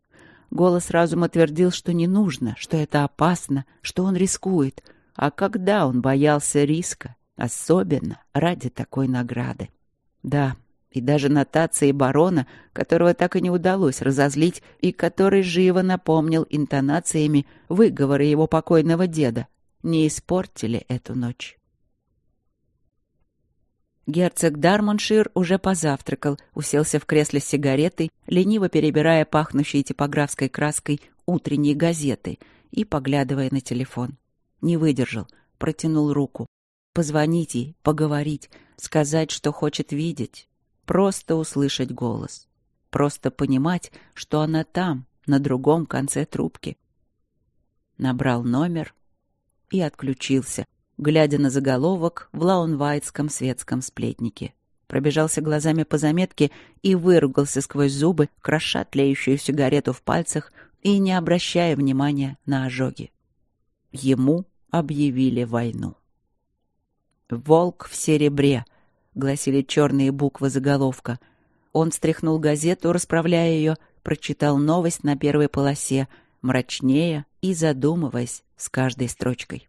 A: Голос разума твердил, что не нужно, что это опасно, что он рискует. А когда он боялся риска, особенно ради такой награды? Да, И даже нотации барона, которого так и не удалось разозлить, и который живо напомнил интонациями выговоры его покойного деда, не испортили эту ночь. Герцог Дармоншир уже позавтракал, уселся в кресле с сигаретой, лениво перебирая пахнущей типографской краской утренние газеты и поглядывая на телефон. Не выдержал, протянул руку. Позвонить ей, поговорить, сказать, что хочет видеть. Просто услышать голос. Просто понимать, что она там, на другом конце трубки. Набрал номер и отключился, глядя на заголовок в лаунвайтском светском сплетнике. Пробежался глазами по заметке и выругался сквозь зубы, кроша тлеющую сигарету в пальцах и не обращая внимания на ожоги. Ему объявили войну. «Волк в серебре», — гласили черные буквы заголовка. Он стряхнул газету, расправляя ее, прочитал новость на первой полосе, мрачнее и задумываясь с каждой строчкой.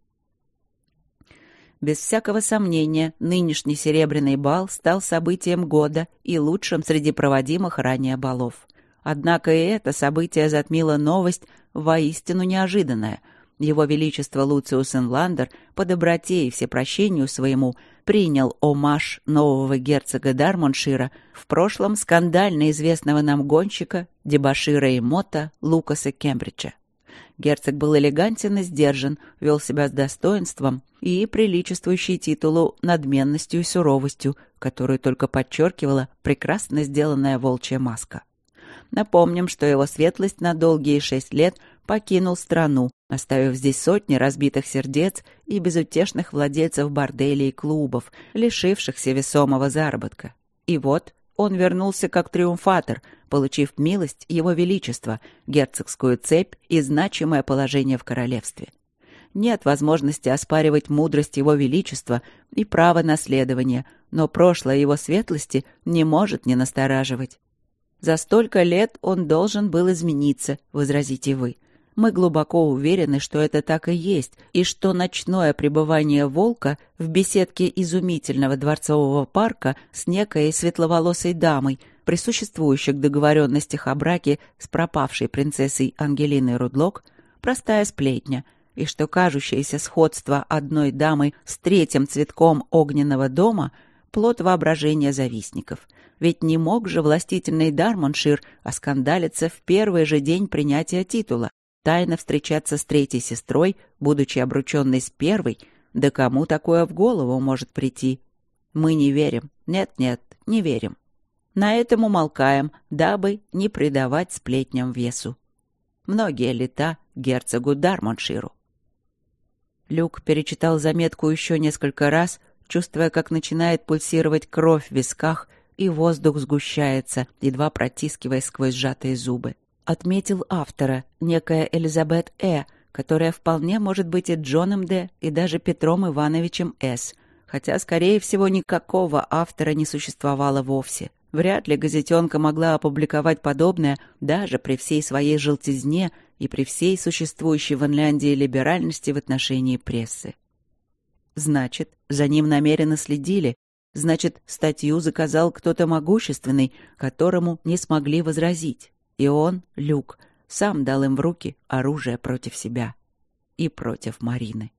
A: Без всякого сомнения, нынешний серебряный бал стал событием года и лучшим среди проводимых ранее балов. Однако и это событие затмило новость, воистину неожиданная. Его Величество Луциус Инландер по доброте и всепрощению своему принял омаж нового герцога Дармоншира, в прошлом скандально известного нам гонщика, дебошира и мота Лукаса Кембриджа. Герцог был элегантен и сдержан, вел себя с достоинством и приличествующей титулу надменностью и суровостью, которую только подчеркивала прекрасно сделанная волчья маска. Напомним, что его светлость на долгие шесть лет покинул страну, оставив здесь сотни разбитых сердец и безутешных владельцев борделей и клубов, лишившихся весомого заработка. И вот он вернулся как триумфатор, получив милость его величества, герцогскую цепь и значимое положение в королевстве. Нет возможности оспаривать мудрость его величества и право наследования, но прошлое его светлости не может не настораживать. За столько лет он должен был измениться, возразите вы. Мы глубоко уверены, что это так и есть, и что ночное пребывание волка в беседке изумительного дворцового парка с некой светловолосой дамой, присуществующей к договоренностях о браке с пропавшей принцессой Ангелиной Рудлок, простая сплетня, и что кажущееся сходство одной дамы с третьим цветком огненного дома – плод воображения завистников. Ведь не мог же властительный Дармоншир оскандалиться в первый же день принятия титула, тайно встречаться с третьей сестрой, будучи обрученной с первой, да кому такое в голову может прийти? Мы не верим. Нет-нет, не верим. На этом умолкаем, дабы не придавать сплетням весу. Многие лета герцогу Дармонширу. Люк перечитал заметку еще несколько раз, чувствуя, как начинает пульсировать кровь в висках, и воздух сгущается, едва протискиваясь сквозь сжатые зубы. Отметил автора, некая Элизабет Э., которая вполне может быть и Джоном Д., и даже Петром Ивановичем С., хотя, скорее всего, никакого автора не существовало вовсе. Вряд ли газетенка могла опубликовать подобное даже при всей своей желтизне и при всей существующей в Инляндии либеральности в отношении прессы. Значит, за ним намеренно следили, значит, статью заказал кто-то могущественный, которому не смогли возразить. И он, Люк, сам дал им в руки оружие против себя и против Марины.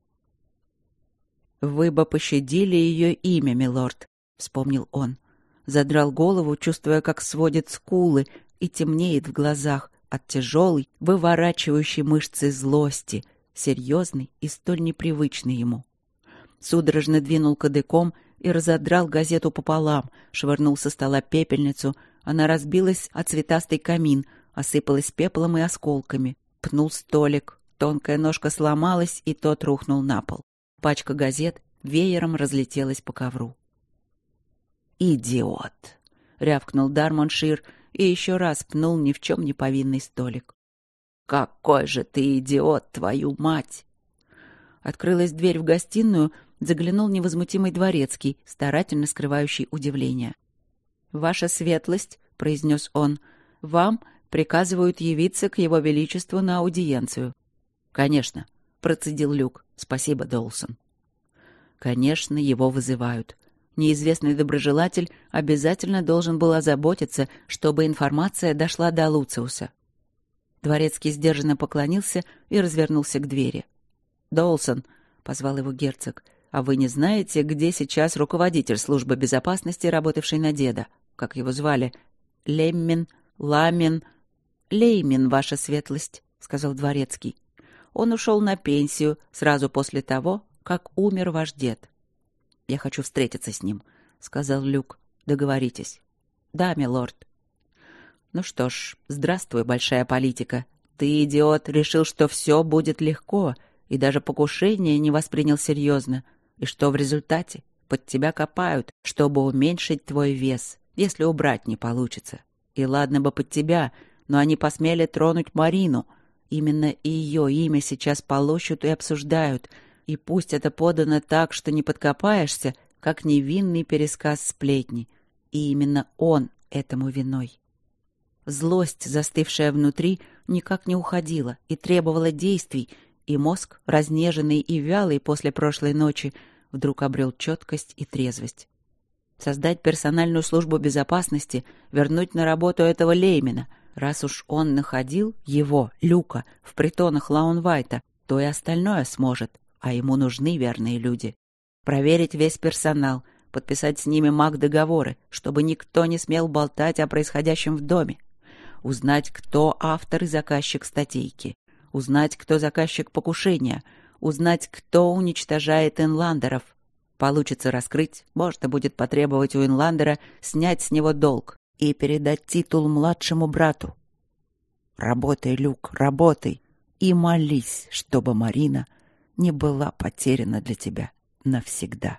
A: «Вы бы пощадили ее имя, милорд», — вспомнил он. Задрал голову, чувствуя, как сводит скулы и темнеет в глазах от тяжелой, выворачивающей мышцы злости, серьезной и столь непривычной ему. Судорожно двинул кадыком и разодрал газету пополам, швырнул со стола пепельницу. Она разбилась о цветастый камин, осыпалась пеплом и осколками. Пнул столик. Тонкая ножка сломалась, и тот рухнул на пол. Пачка газет веером разлетелась по ковру. «Идиот!» — рявкнул Дармоншир и еще раз пнул ни в чем не повинный столик. «Какой же ты идиот, твою мать!» Открылась дверь в гостиную, заглянул невозмутимый дворецкий, старательно скрывающий удивление. «Ваша светлость», — произнес он, — «вам приказывают явиться к его величеству на аудиенцию». «Конечно», — процедил Люк. «Спасибо, Доусон». Конечно, его вызывают. Неизвестный доброжелатель обязательно должен был озаботиться, чтобы информация дошла до Луциуса. Дворецкий сдержанно поклонился и развернулся к двери. «Доулсон», — позвал его герцог, — «а вы не знаете, где сейчас руководитель службы безопасности, работавший на деда? Как его звали? Леммин? Ламин?» «Леймин, ваша светлость», — сказал дворецкий. «Он ушел на пенсию сразу после того, как умер ваш дед». «Я хочу встретиться с ним», — сказал Люк. «Договоритесь». «Да, милорд». «Ну что ж, здравствуй, большая политика. Ты, идиот, решил, что все будет легко, и даже покушение не воспринял серьезно. И что в результате? Под тебя копают, чтобы уменьшить твой вес, если убрать не получится. И ладно бы под тебя, но они посмели тронуть Марину. Именно ее имя сейчас полощут и обсуждают, и пусть это подано так, что не подкопаешься, как невинный пересказ сплетни. И именно он этому виной». Злость, застывшая внутри, никак не уходила и требовала действий, и мозг, разнеженный и вялый после прошлой ночи, вдруг обрел четкость и трезвость. Создать персональную службу безопасности, вернуть на работу этого Леймина. Раз уж он находил его, Люка, в притонах Лаунвайта, то и остальное сможет, а ему нужны верные люди. Проверить весь персонал, подписать с ними маг-договоры, чтобы никто не смел болтать о происходящем в доме. Узнать, кто автор и заказчик статейки. Узнать, кто заказчик покушения. Узнать, кто уничтожает инландеров. Получится раскрыть, можно будет потребовать у инландера снять с него долг и передать титул младшему брату. Работай, Люк, работай, и молись, чтобы Марина не была потеряна для тебя навсегда.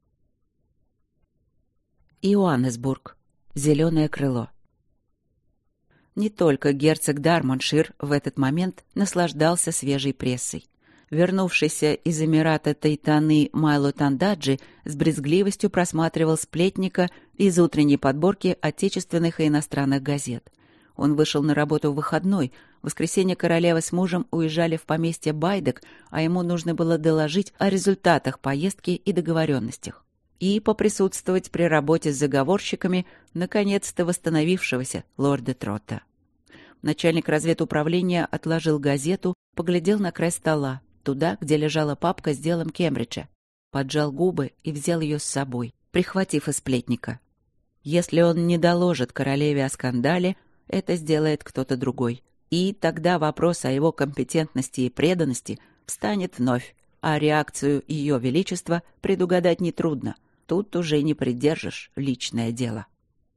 A: Иоаннесбург. Зеленое крыло. Не только герцог Дармоншир в этот момент наслаждался свежей прессой. Вернувшийся из Эмирата Тайтаны Майло Тандаджи с брезгливостью просматривал сплетника из утренней подборки отечественных и иностранных газет. Он вышел на работу в выходной. В воскресенье королева с мужем уезжали в поместье Байдек, а ему нужно было доложить о результатах поездки и договоренностях. И поприсутствовать при работе с заговорщиками наконец-то восстановившегося лорда Тротта. Начальник разведуправления отложил газету, поглядел на край стола, туда, где лежала папка с делом Кембриджа, поджал губы и взял ее с собой, прихватив из сплетника. Если он не доложит королеве о скандале, это сделает кто-то другой. И тогда вопрос о его компетентности и преданности встанет вновь, а реакцию Ее Величества предугадать нетрудно. Тут уже не придержишь личное дело.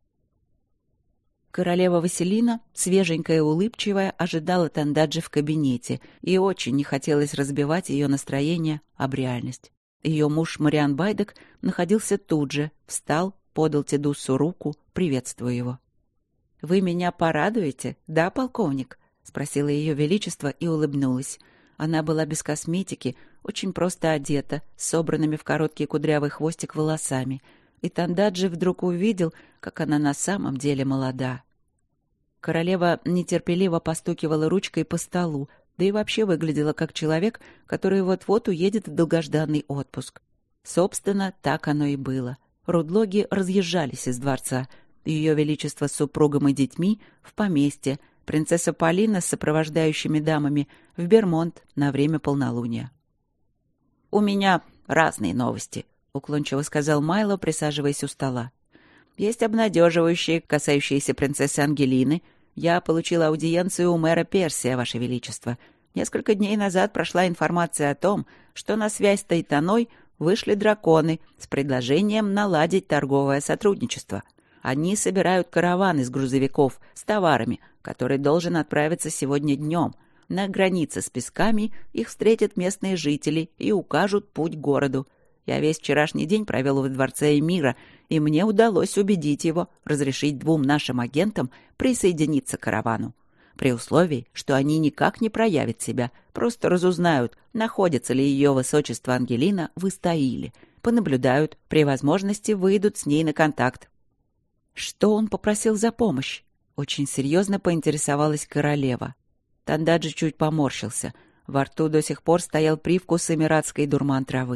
A: Королева Василина, свеженькая и улыбчивая, ожидала Тандаджи в кабинете, и очень не хотелось разбивать ее настроение об реальность. Ее муж Мариан Байдек находился тут же, встал, подал Тедуссу руку, приветствуя его. «Вы меня порадуете, да, полковник?» — спросила Ее Величество и улыбнулась. Она была без косметики, очень просто одета, с собранными в короткий кудрявый хвостик волосами, и Тандаджи вдруг увидел, как она на самом деле молода. Королева нетерпеливо постукивала ручкой по столу, да и вообще выглядела как человек, который вот-вот уедет в долгожданный отпуск. Собственно, так оно и было. Рудлоги разъезжались из дворца. Ее Величество с супругом и детьми в поместье, принцесса Полина с сопровождающими дамами в Бермонт на время полнолуния. «У меня разные новости», — уклончиво сказал Майло, присаживаясь у стола. «Есть обнадеживающие, касающиеся принцессы Ангелины. Я получила аудиенцию у мэра Персия, Ваше Величество. Несколько дней назад прошла информация о том, что на связь с Тайтаной вышли драконы с предложением наладить торговое сотрудничество. Они собирают караван из грузовиков с товарами, который должен отправиться сегодня днем. На границе с Песками их встретят местные жители и укажут путь к городу. Я весь вчерашний день провел в дворце Эмира, и мне удалось убедить его разрешить двум нашим агентам присоединиться к каравану. При условии, что они никак не проявят себя, просто разузнают, находится ли ее высочество Ангелина в Истаиле, понаблюдают, при возможности выйдут с ней на контакт. Что он попросил за помощь? Очень серьезно поинтересовалась королева. Тандаджи чуть поморщился. Во рту до сих пор стоял привкус эмиратской дурман травы.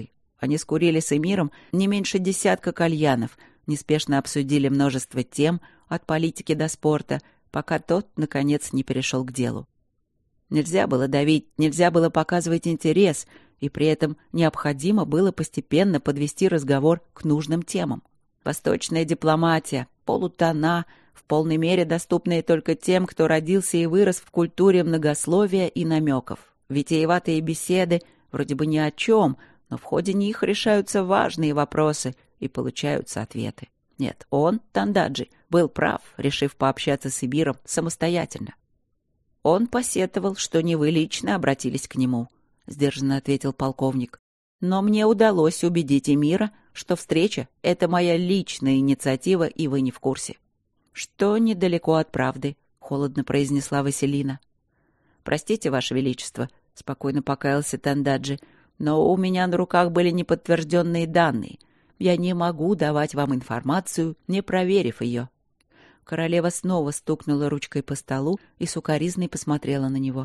A: Они скурили с эмиром не меньше десятка кальянов, неспешно обсудили множество тем, от политики до спорта, пока тот, наконец, не перешел к делу. Нельзя было давить, нельзя было показывать интерес, и при этом необходимо было постепенно подвести разговор к нужным темам. Восточная дипломатия, полутона, в полной мере доступные только тем, кто родился и вырос в культуре многословия и намеков. Витиеватые беседы, вроде бы ни о чем, но в ходе них решаются важные вопросы и получаются ответы. Нет, он, Тандаджи, был прав, решив пообщаться с эмиром самостоятельно. Он посетовал, что не вы лично обратились к нему, — сдержанно ответил полковник. Но мне удалось убедить эмира, что встреча — это моя личная инициатива, и вы не в курсе. Что недалеко от правды, — холодно произнесла Василина. Простите, Ваше Величество, — спокойно покаялся Тандаджи, — но у меня на руках были неподтвержденные данные. Я не могу давать вам информацию, не проверив ее. Королева снова стукнула ручкой по столу и сукоризной посмотрела на него.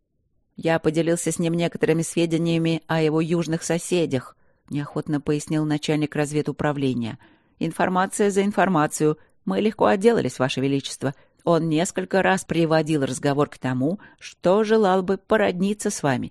A: «Я поделился с ним некоторыми сведениями о его южных соседях», — неохотно пояснил начальник разведуправления. «Информация за информацию. Мы легко отделались, Ваше Величество. Он несколько раз приводил разговор к тому, что желал бы породниться с вами».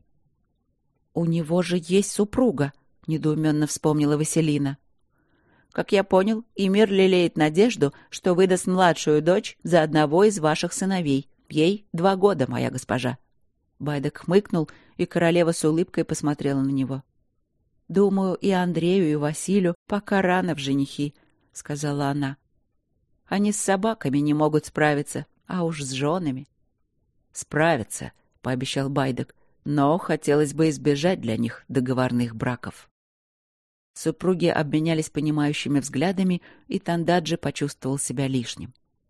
A: «У него же есть супруга», — недоуменно вспомнила Василина. «Как я понял, эмир лелеет надежду, что выдаст младшую дочь за одного из ваших сыновей. Ей два года, моя госпожа». Байдак хмыкнул, и королева с улыбкой посмотрела на него. «Думаю, и Андрею, и Василию пока рано в женихи», — сказала она. «Они с собаками не могут справиться, а уж с женами». «Справятся», — пообещал Байдак, «но хотелось бы избежать для них договорных браков». Супруги обменялись понимающими взглядами, и Тандаджи почувствовал себя лишним.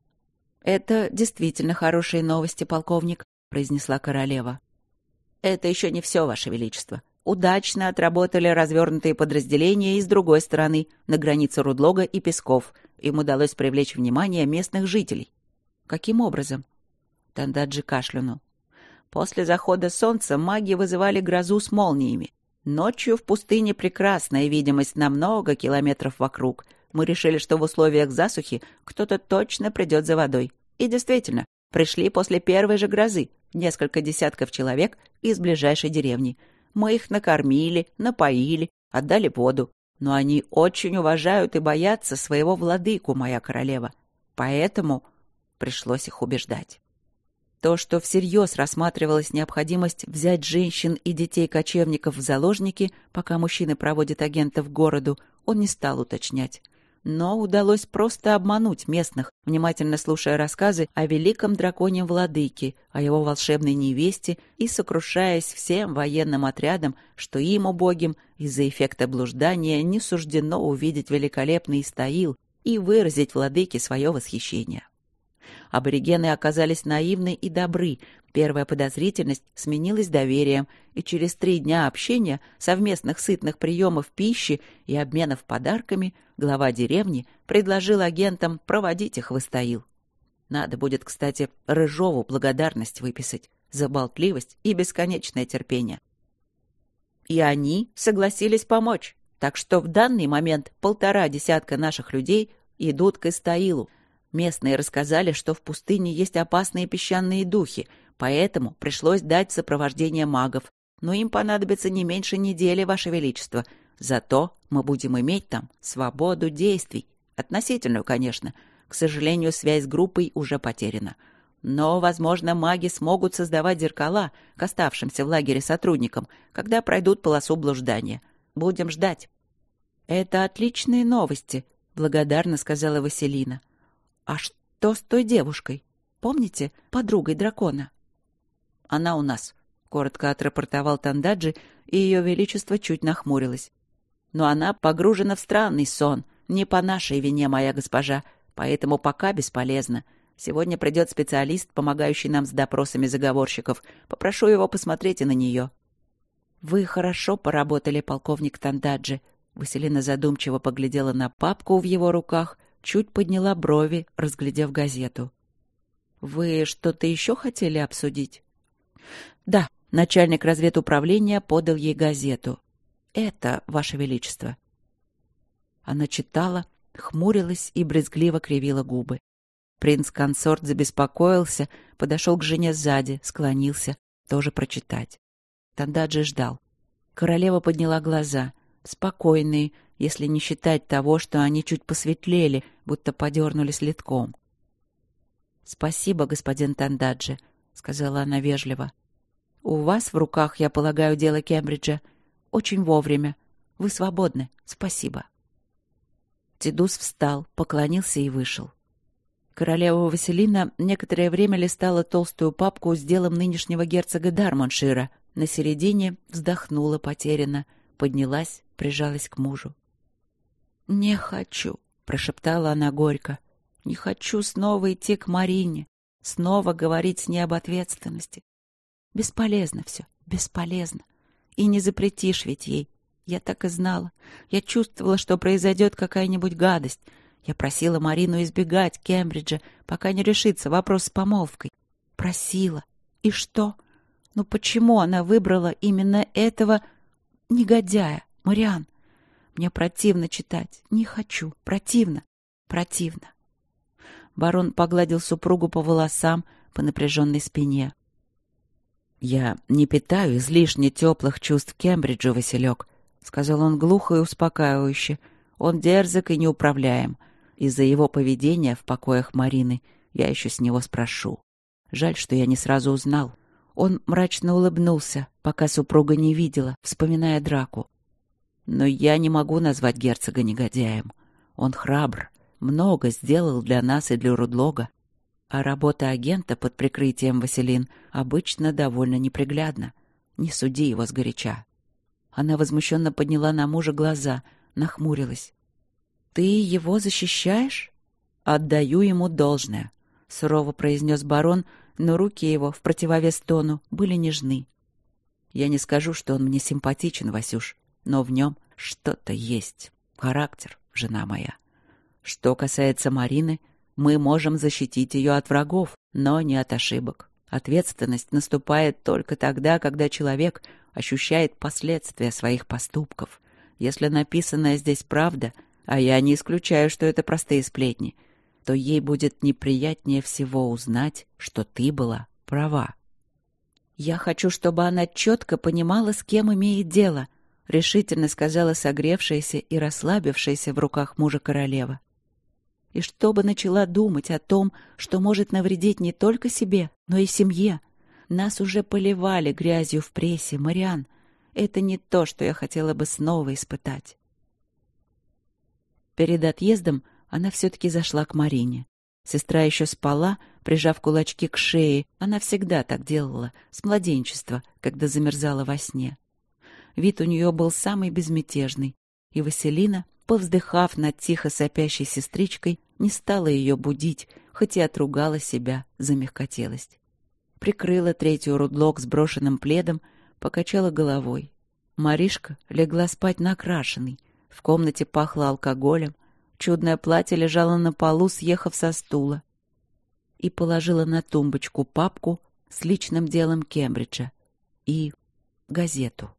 A: «Это действительно хорошие новости, полковник», — произнесла королева. «Это еще не все, Ваше Величество. Удачно отработали развернутые подразделения и с другой стороны, на границе Рудлога и Песков. Им удалось привлечь внимание местных жителей». «Каким образом?» Тандаджи кашлянул. «После захода солнца маги вызывали грозу с молниями. Ночью в пустыне прекрасная видимость на много километров вокруг. Мы решили, что в условиях засухи кто-то точно придет за водой. И действительно, пришли после первой же грозы несколько десятков человек из ближайшей деревни. Мы их накормили, напоили, отдали воду. Но они очень уважают и боятся своего владыку, моя королева. Поэтому пришлось их убеждать». То, что всерьез рассматривалась необходимость взять женщин и детей-кочевников в заложники, пока мужчины проводят агентов к городу, он не стал уточнять. Но удалось просто обмануть местных, внимательно слушая рассказы о великом драконьем владыке, о его волшебной невесте и сокрушаясь всем военным отрядам, что им, убогим, из-за эффекта блуждания не суждено увидеть великолепный Истаил и выразить владыке свое восхищение. Аборигены оказались наивны и добры. Первая подозрительность сменилась доверием, и через три дня общения, совместных сытных приемов пищи и обменов подарками глава деревни предложил агентам проводить их в Истаил. Надо будет, кстати, Рыжову благодарность выписать за болтливость и бесконечное терпение. И они согласились помочь, так что в данный момент полтора десятка наших людей идут к Истаилу. Местные рассказали, что в пустыне есть опасные песчаные духи, поэтому пришлось дать сопровождение магов. Но им понадобится не меньше недели, Ваше Величество. Зато мы будем иметь там свободу действий. Относительную, конечно. К сожалению, связь с группой уже потеряна. Но, возможно, маги смогут создавать зеркала к оставшимся в лагере сотрудникам, когда пройдут полосу блуждания. Будем ждать. «Это отличные новости», — благодарно сказала Василина. «А что с той девушкой? Помните, подругой дракона?» «Она у нас», — коротко отрапортовал Тандаджи, и ее величество чуть нахмурилось. «Но она погружена в странный сон, не по нашей вине, моя госпожа, поэтому пока бесполезно. Сегодня придет специалист, помогающий нам с допросами заговорщиков. Попрошу его посмотреть и на нее». «Вы хорошо поработали, полковник Тандаджи», — Василина задумчиво поглядела на папку в его руках, чуть подняла брови, разглядев газету. «Вы что-то еще хотели обсудить?» «Да», — начальник разведуправления подал ей газету. это, Ваше Величество». Она читала, хмурилась и брезгливо кривила губы. Принц-консорт забеспокоился, подошел к жене сзади, склонился, тоже прочитать. Тандаджи ждал. Королева подняла глаза, спокойные, если не считать того, что они чуть посветлели, будто подернулись литком. «Спасибо, господин Тандаджи», — сказала она вежливо. «У вас в руках, я полагаю, дело Кембриджа. Очень вовремя. Вы свободны. Спасибо». Тидус встал, поклонился и вышел. Королева Василина некоторое время листала толстую папку с делом нынешнего герцога Дармоншира. На середине вздохнула потерянно, поднялась, прижалась к мужу. «Не хочу», — прошептала она горько. «Не хочу снова идти к Марине, снова говорить с ней об ответственности. Бесполезно все, бесполезно. И не запретишь ведь ей. Я так и знала. Я чувствовала, что произойдет какая-нибудь гадость. Я просила Марину избегать Кембриджа, пока не решится вопрос с помолвкой. Просила. И что? Ну почему она выбрала именно этого негодяя, Мариан? Мне противно читать. Не хочу. Противно. Противно». Барон погладил супругу по волосам, по напряженной спине. «Я не питаю излишне теплых чувств к Кембриджу, Василек», — сказал он глухо и успокаивающе. «Он дерзок и неуправляем. Из-за его поведения в покоях Марины я еще с него спрошу. Жаль, что я не сразу узнал». Он мрачно улыбнулся, пока супруга не видела, вспоминая драку. «Но я не могу назвать герцога негодяем. Он храбр, много сделал для нас и для Рудлога. А работа агента под прикрытием Василин обычно довольно неприглядна. Не суди его сгоряча». Она возмущенно подняла на мужа глаза, нахмурилась. «Ты его защищаешь?» «Отдаю ему должное», — сурово произнес барон, но руки его, в противовес тону, были нежны. «Я не скажу, что он мне симпатичен, Васюш, но в нем что-то есть. Характер, жена моя. Что касается Марины, мы можем защитить ее от врагов, но не от ошибок. Ответственность наступает только тогда, когда человек ощущает последствия своих поступков. Если написанное здесь правда, а я не исключаю, что это простые сплетни, то ей будет неприятнее всего узнать, что ты была права». «Я хочу, чтобы она четко понимала, с кем имеет дело», — решительно сказала согревшаяся и расслабившаяся в руках мужа королева. «И чтобы начала думать о том, что может навредить не только себе, но и семье. Нас уже поливали грязью в прессе, Мариан. Это не то, что я хотела бы снова испытать». Перед отъездом она все-таки зашла к Марине. Сестра еще спала, прижав кулачки к шее. Она всегда так делала, с младенчества, когда замерзала во сне. Вид у нее был самый безмятежный, и Василина, повздыхав над тихо сопящей сестричкой, не стала ее будить, хоть и отругала себя за мягкотелость. Прикрыла третью Рудлок сброшенным пледом, покачала головой. Маришка легла спать накрашенной. В комнате пахло алкоголем, чудное платье лежало на полу, съехав со стула. И положила на тумбочку папку с личным делом Кембриджа и газету.